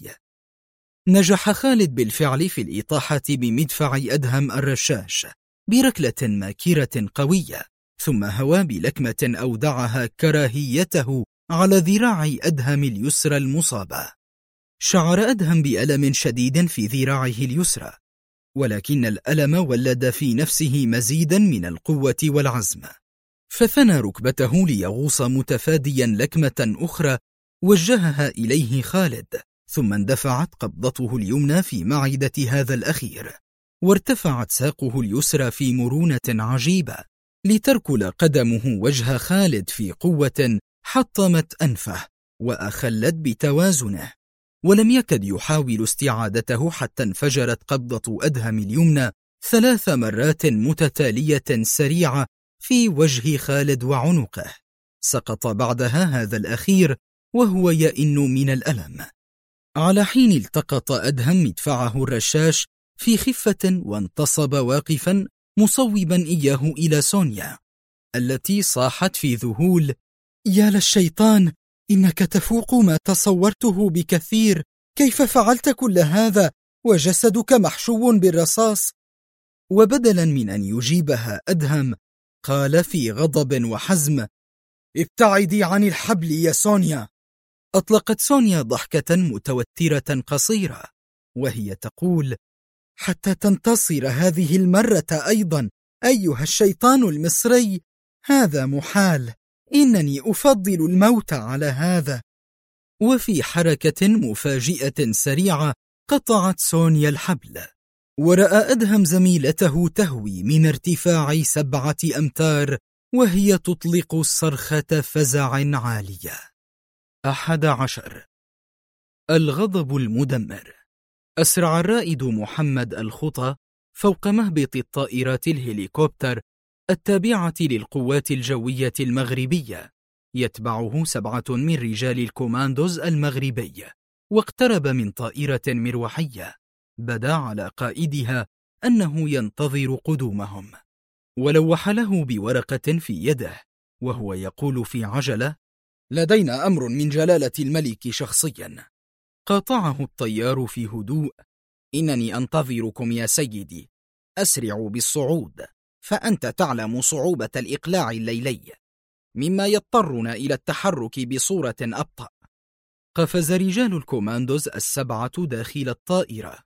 [SPEAKER 1] نجح خالد بالفعل في الإطاحة بمدفع أدهم الرشاش بركلة ماكرة قوية، ثم هوى بلكمة أودعها كراهيته على ذراع أدهم اليسرى المصابة. شعر أدهم بألم شديد في ذراعه اليسرى، ولكن الألم ولد في نفسه مزيدا من القوة والعزم، فثنى ركبته ليغوص متفاديا لكمة أخرى وجهها إليه خالد، ثم اندفعت قبضته اليمنى في معدة هذا الأخير، وارتفعت ساقه اليسرى في مرونة عجيبة لتركل قدمه وجه خالد في قوة حطمت أنفه وأخلت بتوازنه، ولم يكد يحاول استعادته حتى انفجرت قبضة أدهم اليمنى 3 مرات متتالية سريعة في وجه خالد وعنقه. سقط بعدها هذا الأخير وهو يئن من الألم، على حين التقط أدهم مدفعه الرشاش في خفة وانتصب واقفا مصوبا إياه إلى سونيا التي صاحت في ذهول: يا للشيطان، إنك تفوق ما تصورته بكثير، كيف فعلت كل هذا وجسدك محشو بالرصاص؟ وبدلا من أن يجيبها أدهم قال في غضب وحزم: ابتعدي عن الحبل يا سونيا. أطلقت سونيا ضحكة متوترة قصيرة وهي تقول: حتى تنتصر هذه المرة أيضا أيها الشيطان المصري؟ هذا محال، إنني أفضل الموت على هذا. وفي حركة مفاجئة سريعة قطعت سونيا الحبل، ورأى أدهم زميلته تهوي من ارتفاع 7 أمتار وهي تطلق صرخة فزع عالية. 11. الغضب المدمر. أسرع الرائد محمد الخطى فوق مهبط الطائرات الهليكوبتر التابعة للقوات الجوية المغربية، يتبعه 7 من رجال الكوماندوز المغربي، واقترب من طائرة مروحية بدا على قائدها أنه ينتظر قدومهم، ولوح له بورقة في يده وهو يقول في عجلة: لدينا أمر من جلالة الملك شخصيا. قاطعه الطيار في هدوء: إنني أنتظركم يا سيدي، أسرعوا بالصعود، فأنت تعلم صعوبة الإقلاع الليلي، مما يضطرنا إلى التحرك بصورة أبطأ. قفز رجال الكوماندوز 7 داخل الطائرة،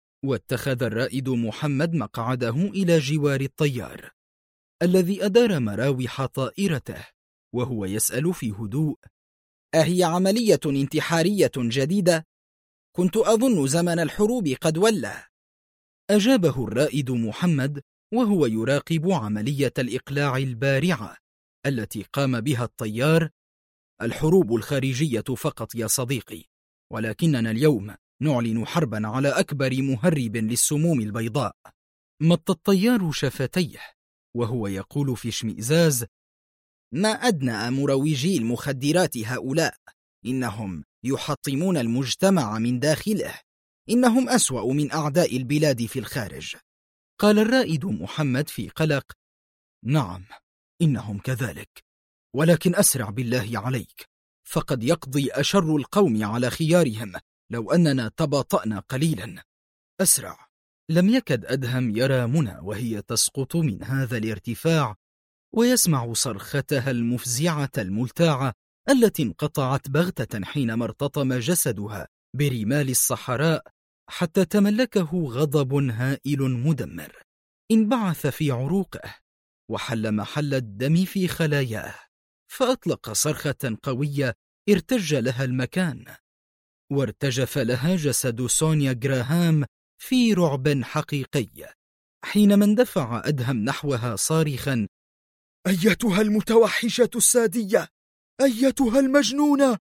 [SPEAKER 1] واتخذ الرائد محمد مقعده إلى جوار الطيار الذي أدار مراوح طائرته وهو يسأل في هدوء: أهي عملية انتحارية جديدة؟ كنت أظن زمن الحروب قد ولى. أجابه الرائد محمد وهو يراقب عملية الإقلاع البارعة التي قام بها الطيار: الحروب الخارجية فقط يا صديقي، ولكننا اليوم نعلن حربا على أكبر مهرب للسموم البيضاء. مط الطيار شفتيه وهو يقول في اشمئزاز: ما أدنى مروجي المخدرات هؤلاء، إنهم يحطمون المجتمع من داخله، إنهم أسوأ من أعداء البلاد في الخارج. قال الرائد محمد في قلق: نعم، إنهم كذلك، ولكن أسرع بالله عليك، فقد يقضي أشر القوم على خيارهم لو أننا تباطأنا قليلا. أسرع. لم يكد أدهم يرى منى وهي تسقط من هذا الارتفاع ويسمع صرختها المفزعة الملتاعة التي انقطعت بغتة حينما ارتطم جسدها برمال الصحراء حتى تملكه غضب هائل مدمر انبعث في عروقه وحل محل الدم في خلاياه، فأطلق صرخة قوية ارتج لها المكان، وارتجف لها جسد سونيا جراهام في رعب حقيقي، حينما اندفع أدهم نحوها صارخا:
[SPEAKER 3] أيتها المتوحشة السادية، أيتها المجنونة!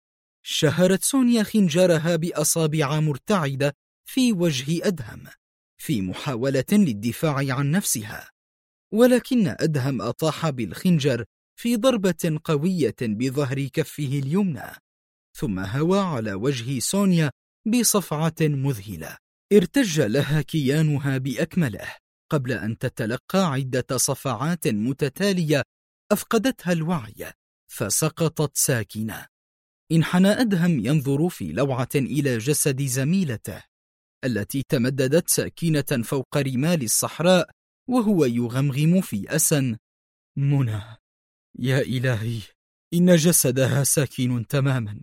[SPEAKER 1] شهرت سونيا خنجرها بأصابع مرتعدة في وجه أدهم في محاولة للدفاع عن نفسها، ولكن أدهم أطاح بالخنجر في ضربة قوية بظهر كفه اليمنى، ثم هوى على وجه سونيا بصفعة مذهلة ارتج لها كيانها بأكمله قبل أن تتلقى عدة صفعات متتالية أفقدتها الوعي فسقطت ساكنة. انحنى أدهم ينظر في لوعة إلى جسد زميلته التي تمددت ساكنة فوق رمال الصحراء، وهو يغمغم في أسى: منى، يا إلهي، إن جسدها ساكن تماما.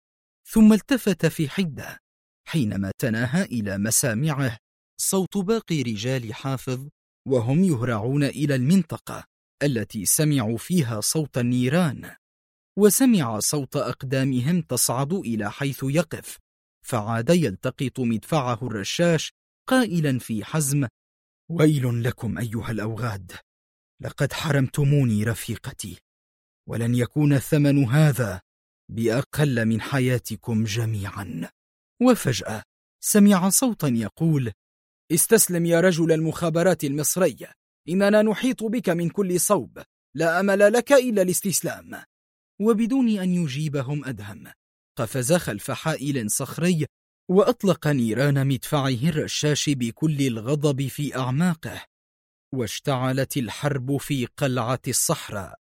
[SPEAKER 1] ثم التفت في حدة حينما تناهى إلى مسامعه صوت باقي رجال حافظ وهم يهرعون إلى المنطقة التي سمعوا فيها صوت النيران، وسمع صوت أقدامهم تصعد إلى حيث يقف، فعاد يلتقط مدفعه الرشاش قائلا في حزم: ويل لكم أيها الأوغاد، لقد حرمتموني رفيقتي، ولن يكون ثمن هذا بأقل من حياتكم جميعا. وفجأة سمع صوتا يقول: استسلم يا رجل المخابرات المصري، إننا نحيط بك من كل صوب، لا أمل لك إلا الاستسلام. وبدون أن يجيبهم أدهم قفز خلف حائل صخري وأطلق نيران مدفعه الرشاش بكل الغضب في أعماقه، واشتعلت الحرب في قلعة الصحراء.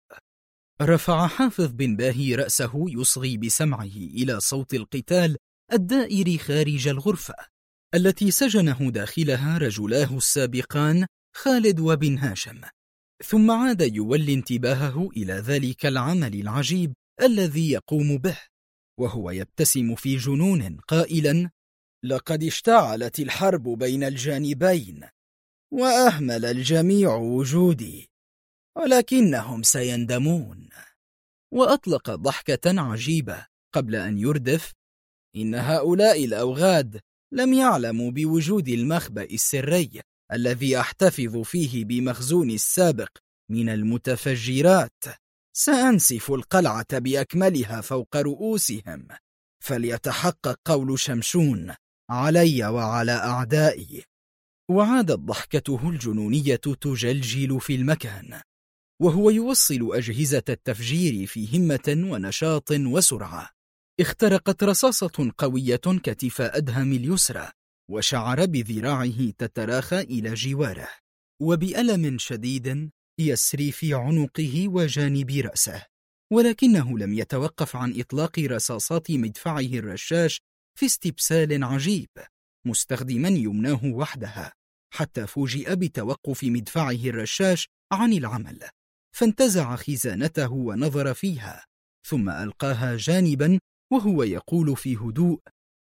[SPEAKER 1] رفع حافظ بن باهي رأسه يصغي بسمعه إلى صوت القتال الدائر خارج الغرفة التي سجنه داخلها رجلاه السابقان خالد وبن هاشم، ثم عاد يولي انتباهه إلى ذلك العمل العجيب الذي يقوم به، وهو يبتسم في جنون قائلا: لقد اشتعلت الحرب بين الجانبين، وأهمل الجميع وجودي، ولكنهم سيندمون. وأطلق ضحكة عجيبة قبل أن يردف: إن هؤلاء الأوغاد لم يعلموا بوجود المخبأ السري الذي أحتفظ فيه بمخزون السابق من المتفجرات. سأنسف القلعة بأكملها فوق رؤوسهم، فليتحقق قول شمشون علي وعلى أعدائي. وعادت ضحكته الجنونية تجلجل في المكان، وهو يوصل أجهزة التفجير في همة ونشاط وسرعة. اخترقت رصاصة قوية كتف أدهم اليسرى، وشعر بذراعه تتراخى إلى جواره، وبألم شديد يسري في عنقه وجانب رأسه، ولكنه لم يتوقف عن إطلاق رصاصات مدفعه الرشاش في استبسال عجيب، مستخدما يمناه وحدها، حتى فوجئ بتوقف مدفعه الرشاش عن العمل، فانتزع خزانته ونظر فيها، ثم ألقاها جانبا وهو يقول في هدوء: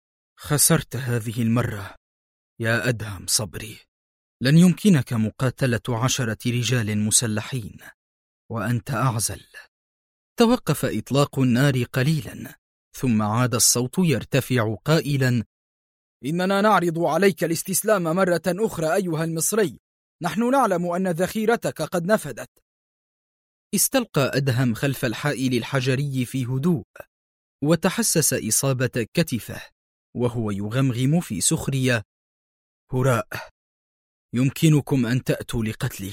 [SPEAKER 1] خسرت هذه المرة يا أدهم صبري، لن يمكنك مقاتلة 10 رجال مسلحين، وأنت أعزل. توقف إطلاق النار قليلا، ثم عاد الصوت يرتفع قائلا: إننا نعرض عليك الاستسلام مرة أخرى أيها المصري، نحن نعلم أن ذخيرتك قد نفدت. استلقى أدهم خلف الحائل الحجري في هدوء، وتحسس إصابة كتفه وهو يغمغم في سخرية: هراء، يمكنكم أن تأتوا لقتلي،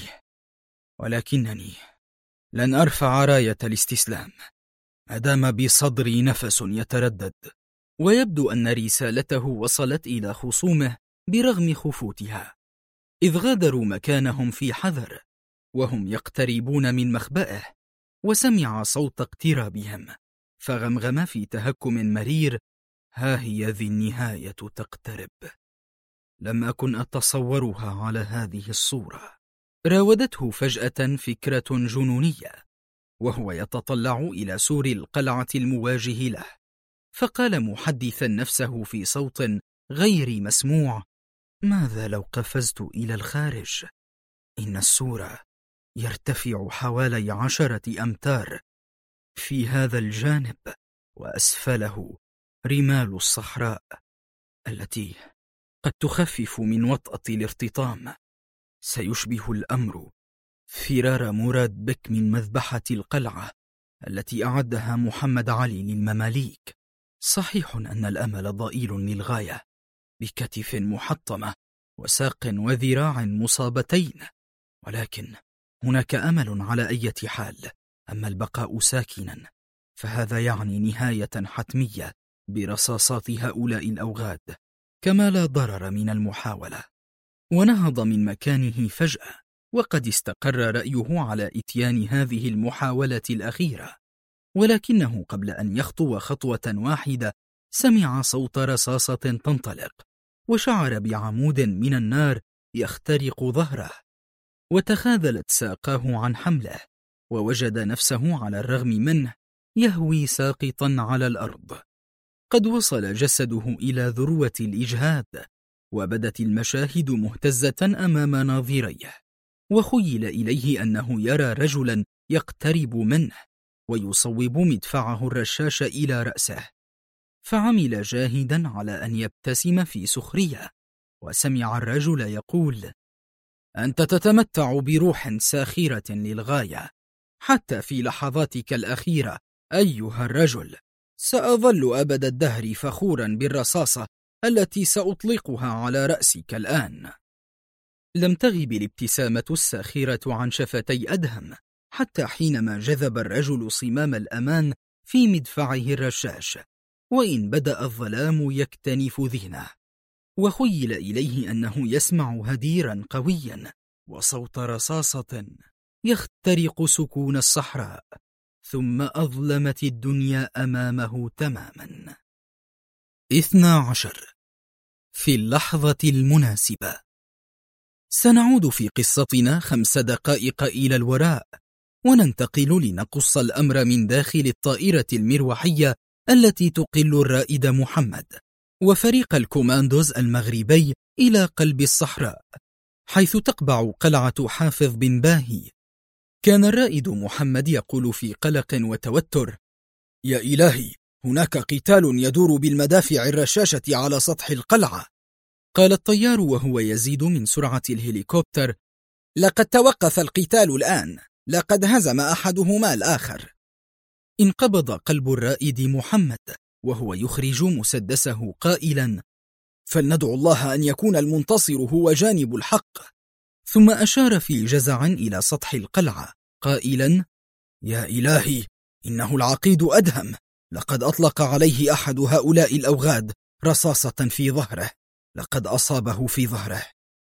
[SPEAKER 1] ولكنني لن أرفع راية الاستسلام ما دام بصدري نفس يتردد. ويبدو أن رسالته وصلت إلى خصومه برغم خفوتها، إذ غادروا مكانهم في حذر وهم يقتربون من مخبئه، وسمع صوت اقترابهم، فغمغم في تهكم مرير: ها هي ذي النهاية تقترب، لم أكن أتصورها على هذه الصورة. راودته فجأة فكرة جنونية وهو يتطلع إلى سور القلعة المواجه له، فقال محدثا نفسه في صوت غير مسموع: ماذا لو قفزت إلى الخارج؟ إن السور يرتفع حوالي 10 أمتار. في هذا الجانب وأسفله رمال الصحراء التي قد تخفف من وطأة الارتطام. سيشبه الأمر فرار مراد بك من مذبحة القلعة التي أعدها محمد علي للمماليك. صحيح أن الأمل ضئيل للغاية، بكتف محطمة وساق وذراع مصابتين، ولكن هناك أمل على أي حال. أما البقاء ساكنا فهذا يعني نهاية حتمية برصاصات هؤلاء الأوغاد، كما لا ضرر من المحاولة. ونهض من مكانه فجأة، وقد استقر رأيه على إتيان هذه المحاولة الأخيرة، ولكنه قبل أن يخطو خطوة واحدة سمع صوت رصاصة تنطلق، وشعر بعمود من النار يخترق ظهره، وتخاذلت ساقاه عن حمله، ووجد نفسه على الرغم منه يهوي ساقطا على الأرض. قد وصل جسده إلى ذروة الإجهاد، وبدت المشاهد مهتزة أمام ناظريه، وخيل إليه أنه يرى رجلا يقترب منه ويصوب مدفعه الرشاش إلى رأسه، فعمل جاهدا على أن يبتسم في سخرية، وسمع الرجل يقول: أنت تتمتع بروح ساخرة للغاية، حتى في لحظاتك الأخيرة أيها الرجل. سأظل أبد الدهر فخورا بالرصاصة التي سأطلقها على رأسك الآن. لم تغب الابتسامة الساخرة عن شفتي أدهم حتى حينما جذب الرجل صمام الأمان في مدفعه الرشاش، وإن بدأ الظلام يكتنف ذهنه، وخيل إليه أنه يسمع هديرا قويا وصوت رصاصة يخترق سكون الصحراء، ثم أظلمت الدنيا أمامه تماما. 12. في اللحظة المناسبة. سنعود في قصتنا 5 دقائق إلى الوراء، وننتقل لنقص الأمر من داخل الطائرة المروحية التي تقل الرائد محمد وفريق الكوماندوز المغربي إلى قلب الصحراء، حيث تقبع قلعة حافظ بن باهي. كان الرائد محمد يقول في قلق وتوتر:
[SPEAKER 3] يا إلهي، هناك قتال يدور بالمدافع الرشاشة على سطح القلعة.
[SPEAKER 1] قال الطيار وهو يزيد من سرعة الهليكوبتر:
[SPEAKER 2] لقد توقف القتال الآن، لقد هزم أحدهما الآخر.
[SPEAKER 1] انقبض قلب الرائد محمد وهو يخرج مسدسه قائلا:
[SPEAKER 2] فلندعو الله أن يكون المنتصر هو جانب الحق.
[SPEAKER 1] ثم أشار في جزع إلى سطح القلعة قائلا:
[SPEAKER 2] يا إلهي، إنه العقيد أدهم، لقد أطلق عليه أحد هؤلاء الأوغاد رصاصة في ظهره، لقد أصابه في ظهره.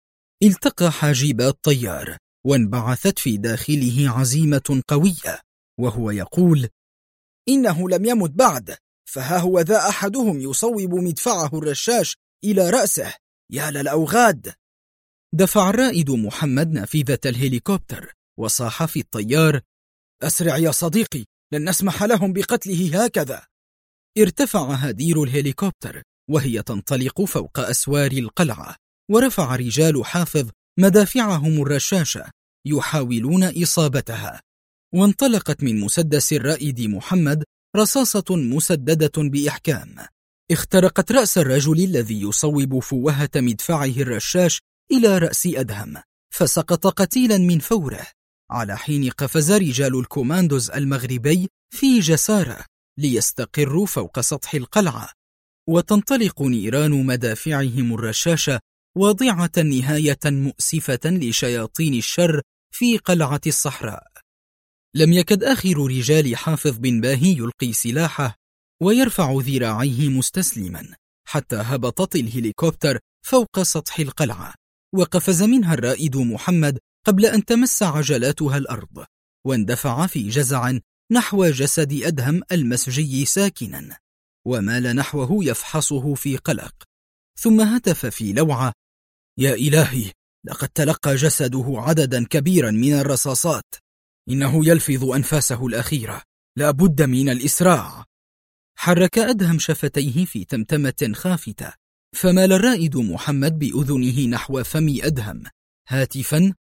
[SPEAKER 1] التقى حاجب الطيار وانبعثت في داخله عزيمة قوية، وهو يقول:
[SPEAKER 2] إنه لم يمت بعد، فها هو ذا أحدهم يصوب مدفعه الرشاش إلى رأسه. يا للأوغاد!
[SPEAKER 1] دفع الرائد محمد نافذة الهليكوبتر وصاح في الطيار:
[SPEAKER 2] أسرع يا صديقي، لن نسمح لهم بقتله هكذا.
[SPEAKER 1] ارتفع هدير الهليكوبتر وهي تنطلق فوق أسوار القلعة، ورفع رجال حافظ مدافعهم الرشاشة يحاولون إصابتها، وانطلقت من مسدس الرائد محمد رصاصة مسددة بإحكام، اخترقت رأس الرجل الذي يصوب فوهة مدفعه الرشاش إلى رأس أدهم، فسقط قتيلا من فوره، على حين قفز رجال الكوماندوز المغربي في جسارة ليستقروا فوق سطح القلعة، وتنطلق نيران مدافعهم الرشاشة واضعة نهاية مؤسفة لشياطين الشر في قلعة الصحراء. لم يكد آخر رجال حافظ بن باهي يلقي سلاحه ويرفع ذراعيه مستسلما، حتى هبطت الهليكوبتر فوق سطح القلعة، وقفز منها الرائد محمد قبل أن تمس عجلاتها الأرض، واندفع في جزع نحو جسد أدهم المسجي ساكنا، ومال نحوه يفحصه في قلق، ثم هتف في لوعة:
[SPEAKER 2] يا إلهي، لقد تلقى جسده عددا كبيرا من الرصاصات، إنه يلفظ أنفاسه الأخيرة، لا بد من الإسراع.
[SPEAKER 1] حرك أدهم شفتيه في تمتمة خافتة، فمال الرائد محمد بأذنه نحو فم أدهم هاتفا: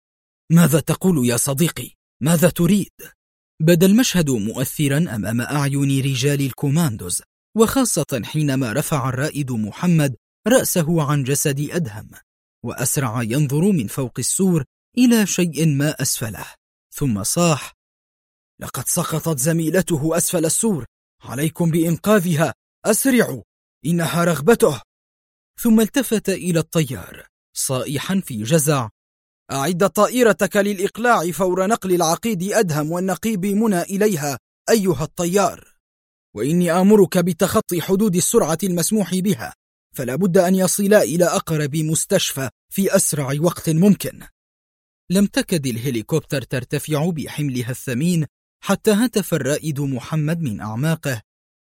[SPEAKER 2] ماذا تقول يا صديقي؟ ماذا تريد؟ بدا المشهد مؤثرا أمام أعين رجال الكوماندوز، وخاصة حينما رفع الرائد محمد رأسه عن جسد أدهم وأسرع ينظر من فوق السور إلى شيء ما أسفله، ثم صاح: لقد سقطت زميلته أسفل السور، عليكم بإنقاذها، أسرعوا، إنها رغبته. ثم التفت إلى الطيار صائحا في جزع: أعد طائرتك للإقلاع فور نقل العقيد أدهم والنقيب منى إليها أيها الطيار، وإني آمرك بتخطي حدود السرعة المسموح بها، فلا بد أن يصلا إلى أقرب مستشفى في أسرع وقت ممكن. لم تكد الهليكوبتر ترتفع بحملها الثمين حتى هتف الرائد محمد من أعماقه: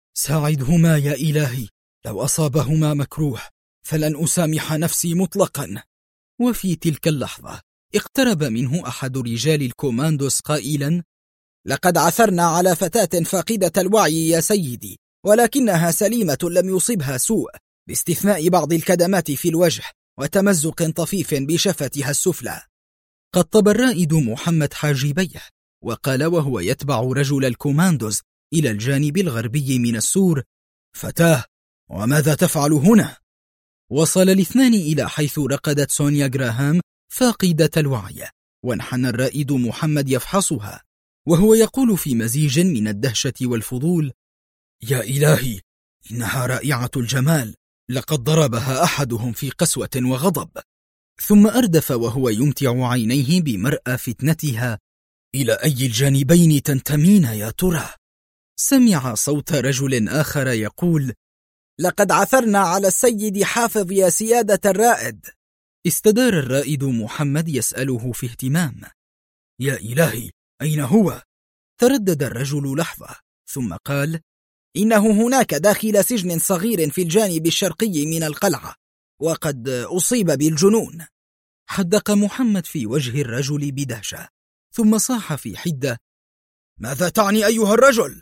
[SPEAKER 2] ساعدهما يا إلهي، لو أصابهما مكروه فلن أسامح نفسي مطلقا. وفي تلك اللحظة اقترب منه أحد رجال الكوماندوس قائلا: لقد عثرنا على فتاة فاقدة الوعي يا سيدي، ولكنها سليمة لم يصبها سوء، باستثناء بعض الكدمات في الوجه وتمزق طفيف بشفتها السفلى. قطب الرائد محمد حاجبيه وقال وهو يتبع رجل الكوماندوز إلى الجانب الغربي من السور: فتاة، وماذا تفعل هنا؟ وصل الاثنان إلى حيث رقدت سونيا جراهام فاقدة الوعي، وانحنى الرائد محمد يفحصها وهو يقول في مزيج من الدهشة والفضول: يا إلهي، إنها رائعة الجمال، لقد ضربها أحدهم في قسوة وغضب. ثم أردف وهو يمتع عينيه بمرأى فتنتها: إلى أي الجانبين تنتمين يا ترى؟ سمع صوت رجل آخر يقول: لقد عثرنا على السيد حافظ يا سيادة الرائد. استدار الرائد محمد يسأله في اهتمام: يا إلهي، أين هو؟ تردد الرجل لحظة ثم قال: إنه هناك داخل سجن صغير في الجانب الشرقي من القلعة، وقد أصيب بالجنون. حدق محمد في وجه الرجل بدهشة ثم صاح في حدة: ماذا تعني أيها الرجل؟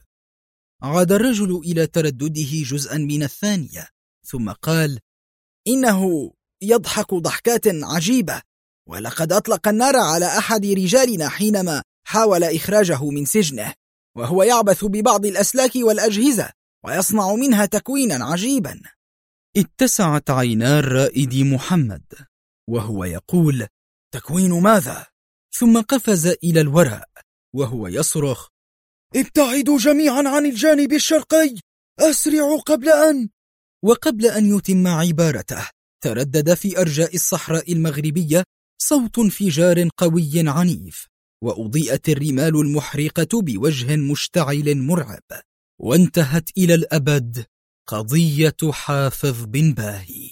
[SPEAKER 2] عاد الرجل إلى تردده جزءا من الثانية ثم قال: إنه يضحك ضحكات عجيبة، ولقد أطلق النار على أحد رجالنا حينما حاول إخراجه من سجنه، وهو يعبث ببعض الأسلاك والأجهزة ويصنع منها تكوينا عجيبا. اتسعت عينا الرائد محمد وهو يقول: تكوين ماذا؟ ثم قفز إلى الوراء وهو يصرخ: ابتعدوا جميعا عن الجانب الشرقي، أسرعوا وقبل أن يتم عبارته تردد في أرجاء الصحراء المغربية صوت انفجار قوي عنيف، وأضيئت الرمال المحرقة بوجه مشتعل مرعب، وانتهت إلى الأبد قضية حافظ بن باهي.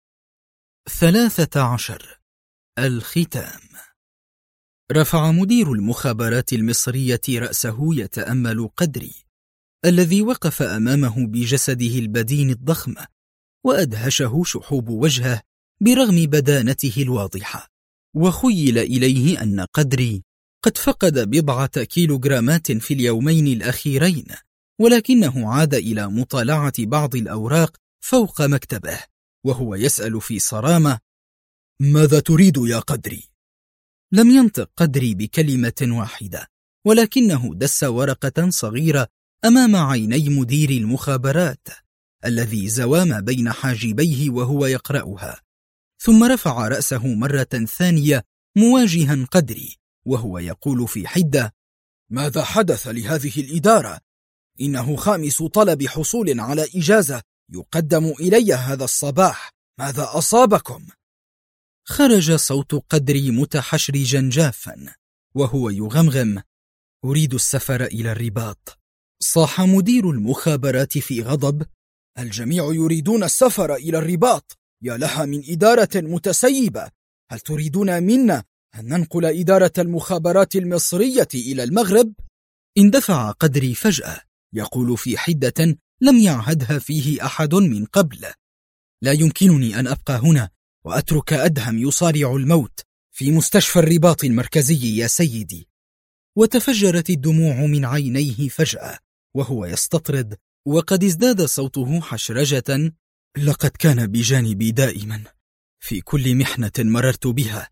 [SPEAKER 2] 13. الختام. رفع مدير المخابرات المصرية رأسه يتأمل قدري الذي وقف أمامه بجسده البدين الضخم، وأدهشه شحوب وجهه برغم بدانته الواضحة، وخيل إليه أن قدري قد فقد 1 كيلوغرامات في اليومين الأخيرين، ولكنه عاد إلى مطالعة بعض الأوراق فوق مكتبه وهو يسأل في صرامة: ماذا تريد يا قدري؟ لم ينطق قدري بكلمة واحدة، ولكنه دس ورقة صغيرة أمام عيني مدير المخابرات الذي زوى ما بين حاجبيه وهو يقرأها، ثم رفع رأسه مرة ثانية مواجها قدري وهو يقول في حدة: ماذا حدث لهذه الإدارة؟ إنه خامس طلب حصول على إجازة يقدم إلي هذا الصباح، ماذا أصابكم؟ خرج صوت قدري متحشرجا جافا وهو يغمغم: أريد السفر إلى الرباط. صاح مدير المخابرات في غضب: الجميع يريدون السفر إلى الرباط، يا لها من إدارة متسيبة، هل تريدون منا أن ننقل إدارة المخابرات المصرية إلى المغرب؟ اندفع قدري فجأة يقول في حدة لم يعهدها فيه أحد من قبل: لا يمكنني أن أبقى هنا وأترك أدهم يصارع الموت في مستشفى الرباط المركزي يا سيدي. وتفجرت الدموع من عينيه فجأة وهو يستطرد، وقد ازداد صوته حشرجة: لقد كان بجانبي دائما في كل محنة مررت بها،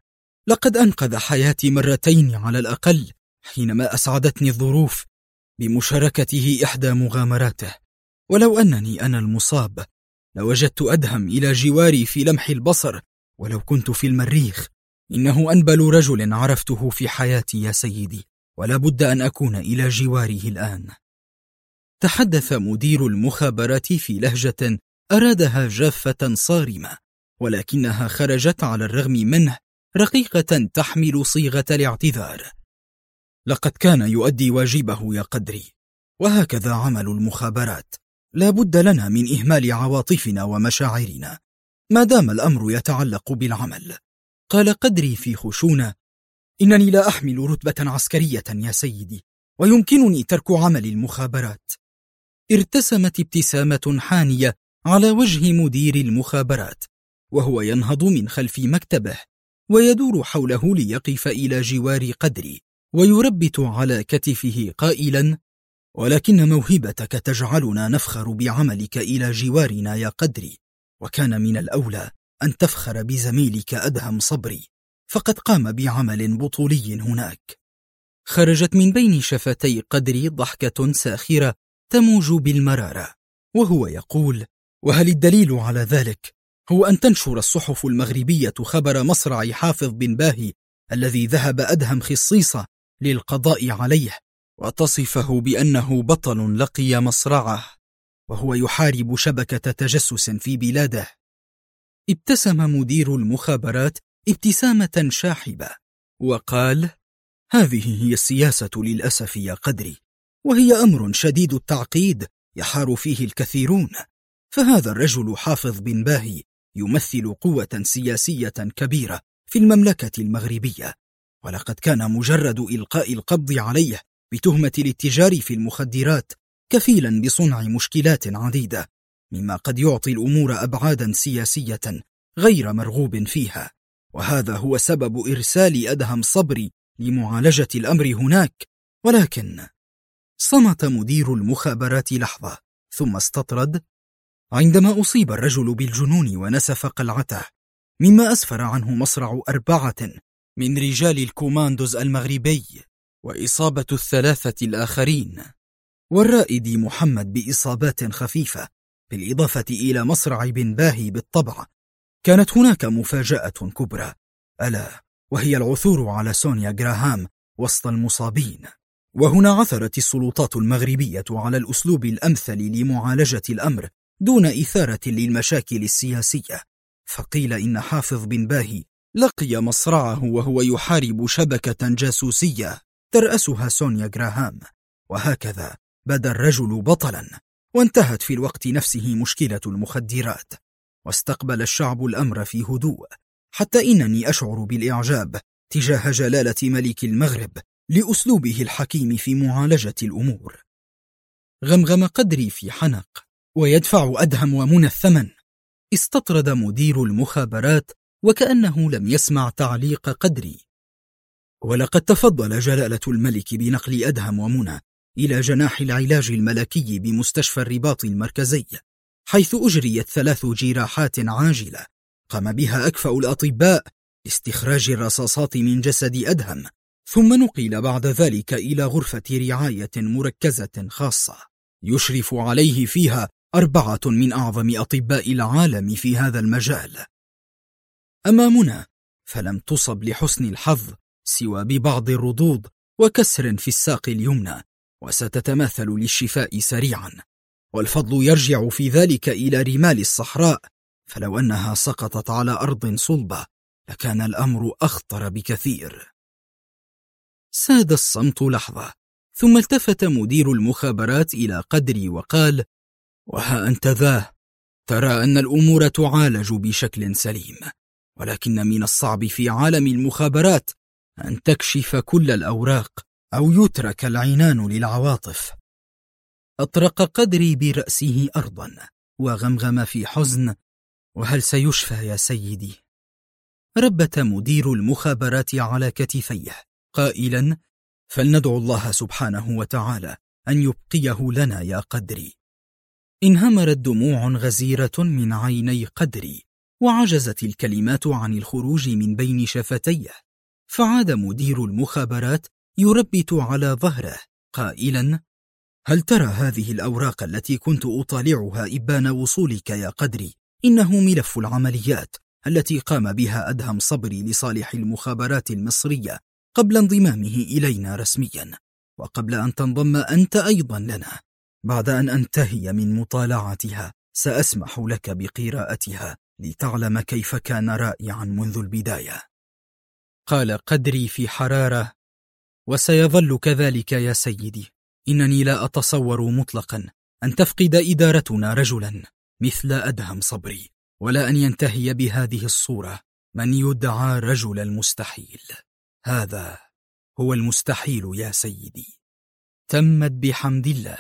[SPEAKER 2] لقد أنقذ حياتي مرتين على الأقل حينما أسعدتني الظروف بمشاركته إحدى مغامراته، ولو أنني أنا المصاب لوجدت أدهم إلى جواري في لمح البصر. ولو كنت في المريخ إنه أنبل رجل عرفته في حياتي يا سيدي، ولا بد أن أكون إلى جواره الآن. تحدث مدير المخابرات في لهجة أرادها جافة صارمة، ولكنها خرجت على الرغم منه رقيقة تحمل صيغة الاعتذار. لقد كان يؤدي واجبه يا قدري، وهكذا عمل المخابرات. لا بد لنا من إهمال عواطفنا ومشاعرنا ما دام الأمر يتعلق بالعمل. قال قدري في خشونة: إنني لا أحمل رتبة عسكرية يا سيدي، ويمكنني ترك عمل المخابرات. ارتسمت ابتسامة حانية على وجه مدير المخابرات وهو ينهض من خلف مكتبه ويدور حوله ليقف إلى جوار قدري ويربت على كتفه قائلا: ولكن موهبتك تجعلنا نفخر بعملك إلى جوارنا يا قدري، وكان من الأولى أن تفخر بزميلك أدهم صبري، فقد قام بعمل بطولي هناك. خرجت من بين شفتي قدري ضحكة ساخرة تموج بالمرارة وهو يقول: وهل الدليل على ذلك هو أن تنشر الصحف المغربية خبر مصرع حافظ بن باهي الذي ذهب أدهم خصيصة للقضاء عليه، وتصفه بأنه بطل لقي مصرعه وهو يحارب شبكة تجسس في بلاده؟ ابتسم مدير المخابرات ابتسامة شاحبة وقال: هذه هي السياسة للأسف يا قدري، وهي أمر شديد التعقيد يحار فيه الكثيرون. فهذا الرجل حافظ بن باهي يمثل قوة سياسية كبيرة في المملكة المغربية، ولقد كان مجرد إلقاء القبض عليه بتهمة الاتجار في المخدرات كفيلا بصنع مشكلات عديدة، مما قد يعطي الأمور أبعادا سياسية غير مرغوب فيها. وهذا هو سبب إرسال أدهم صبري لمعالجة الأمر هناك. ولكن صمت مدير المخابرات لحظة ثم استطرد: عندما أصيب الرجل بالجنون ونسف قلعته، مما أسفر عنه مصرع 4 من رجال الكوماندوز المغربي وإصابة 3 الآخرين، والرائد محمد بإصابات خفيفة، بالإضافة إلى مصرع بن باهي بالطبع، كانت هناك مفاجأة كبرى، ألا وهي العثور على سونيا غراهام وسط المصابين. وهنا عثرت السلطات المغربية على الأسلوب الأمثل لمعالجة الأمر دون إثارة للمشاكل السياسية، فقيل إن حافظ بن باهي لقي مصرعه وهو يحارب شبكة جاسوسية ترأسها سونيا غراهام، وهكذا بدا الرجل بطلا، وانتهت في الوقت نفسه مشكلة المخدرات، واستقبل الشعب الأمر في هدوء، حتى إنني أشعر بالإعجاب تجاه جلالة ملك المغرب لأسلوبه الحكيم في معالجة الأمور. غمغم قدري في حنق: ويدفع أدهم ومنى الثمن. استطرد مدير المخابرات وكأنه لم يسمع تعليق قدري: ولقد تفضل جلالة الملك بنقل أدهم ومنى إلى جناح العلاج الملكي بمستشفى الرباط المركزي، حيث أجريت 3 جراحات عاجلة قام بها أكفأ الأطباء لاستخراج الرصاصات من جسد أدهم، ثم نقل بعد ذلك إلى غرفة رعاية مركزة خاصة يشرف عليه فيها 4 من أعظم أطباء العالم في هذا المجال. أما منى فلم تصب لحسن الحظ سوى ببعض الرضوض وكسر في الساق اليمنى، وستتماثل للشفاء سريعا، والفضل يرجع في ذلك إلى رمال الصحراء، فلو أنها سقطت على أرض صلبة لكان الأمر أخطر بكثير. ساد الصمت لحظة، ثم التفت مدير المخابرات إلى قدري وقال: وها أنت ذا ترى أن الأمور تعالج بشكل سليم، ولكن من الصعب في عالم المخابرات أن تكشف كل الأوراق أو يترك العنان للعواطف. أطرق قدري برأسه أرضا وغمغم في حزن: وهل سيشفى يا سيدي؟ ربت مدير المخابرات على كتفيه قائلا: فلندعو الله سبحانه وتعالى أن يبقيه لنا يا قدري. انهمرت دموع غزيرة من عيني قدري، وعجزت الكلمات عن الخروج من بين شفتيه، فعاد مدير المخابرات يربت على ظهره قائلا: هل ترى هذه الأوراق التي كنت أطالعها إبان وصولك يا قدري؟ إنه ملف العمليات التي قام بها أدهم صبري لصالح المخابرات المصرية قبل انضمامه إلينا رسميا، وقبل أن تنضم أنت أيضا لنا. بعد أن أنتهي من مطالعتها سأسمح لك بقراءتها لتعلم كيف كان رائعا منذ البداية. قال قدري في حرارة: وسيظل كذلك يا سيدي. إنني لا أتصور مطلقا أن تفقد إدارتنا رجلا مثل أدهم صبري، ولا أن ينتهي بهذه الصورة من يدعى رجل المستحيل. هذا هو المستحيل يا سيدي. تمت بحمد الله.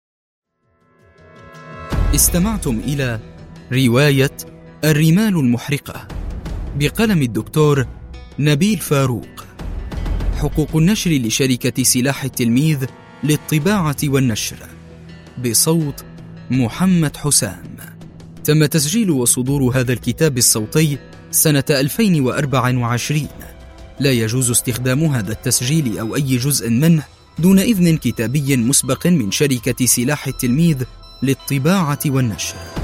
[SPEAKER 2] استمعتم إلى رواية الرمال المحرقة بقلم الدكتور نبيل فاروق. حقوق النشر لشركة سلاح التلميذ للطباعة والنشر، بصوت محمد حسام. تم تسجيل وصدور هذا الكتاب الصوتي سنة 2024. لا يجوز استخدام هذا التسجيل أو أي جزء منه دون إذن كتابي مسبق من شركة سلاح التلميذ للطباعة والنشر.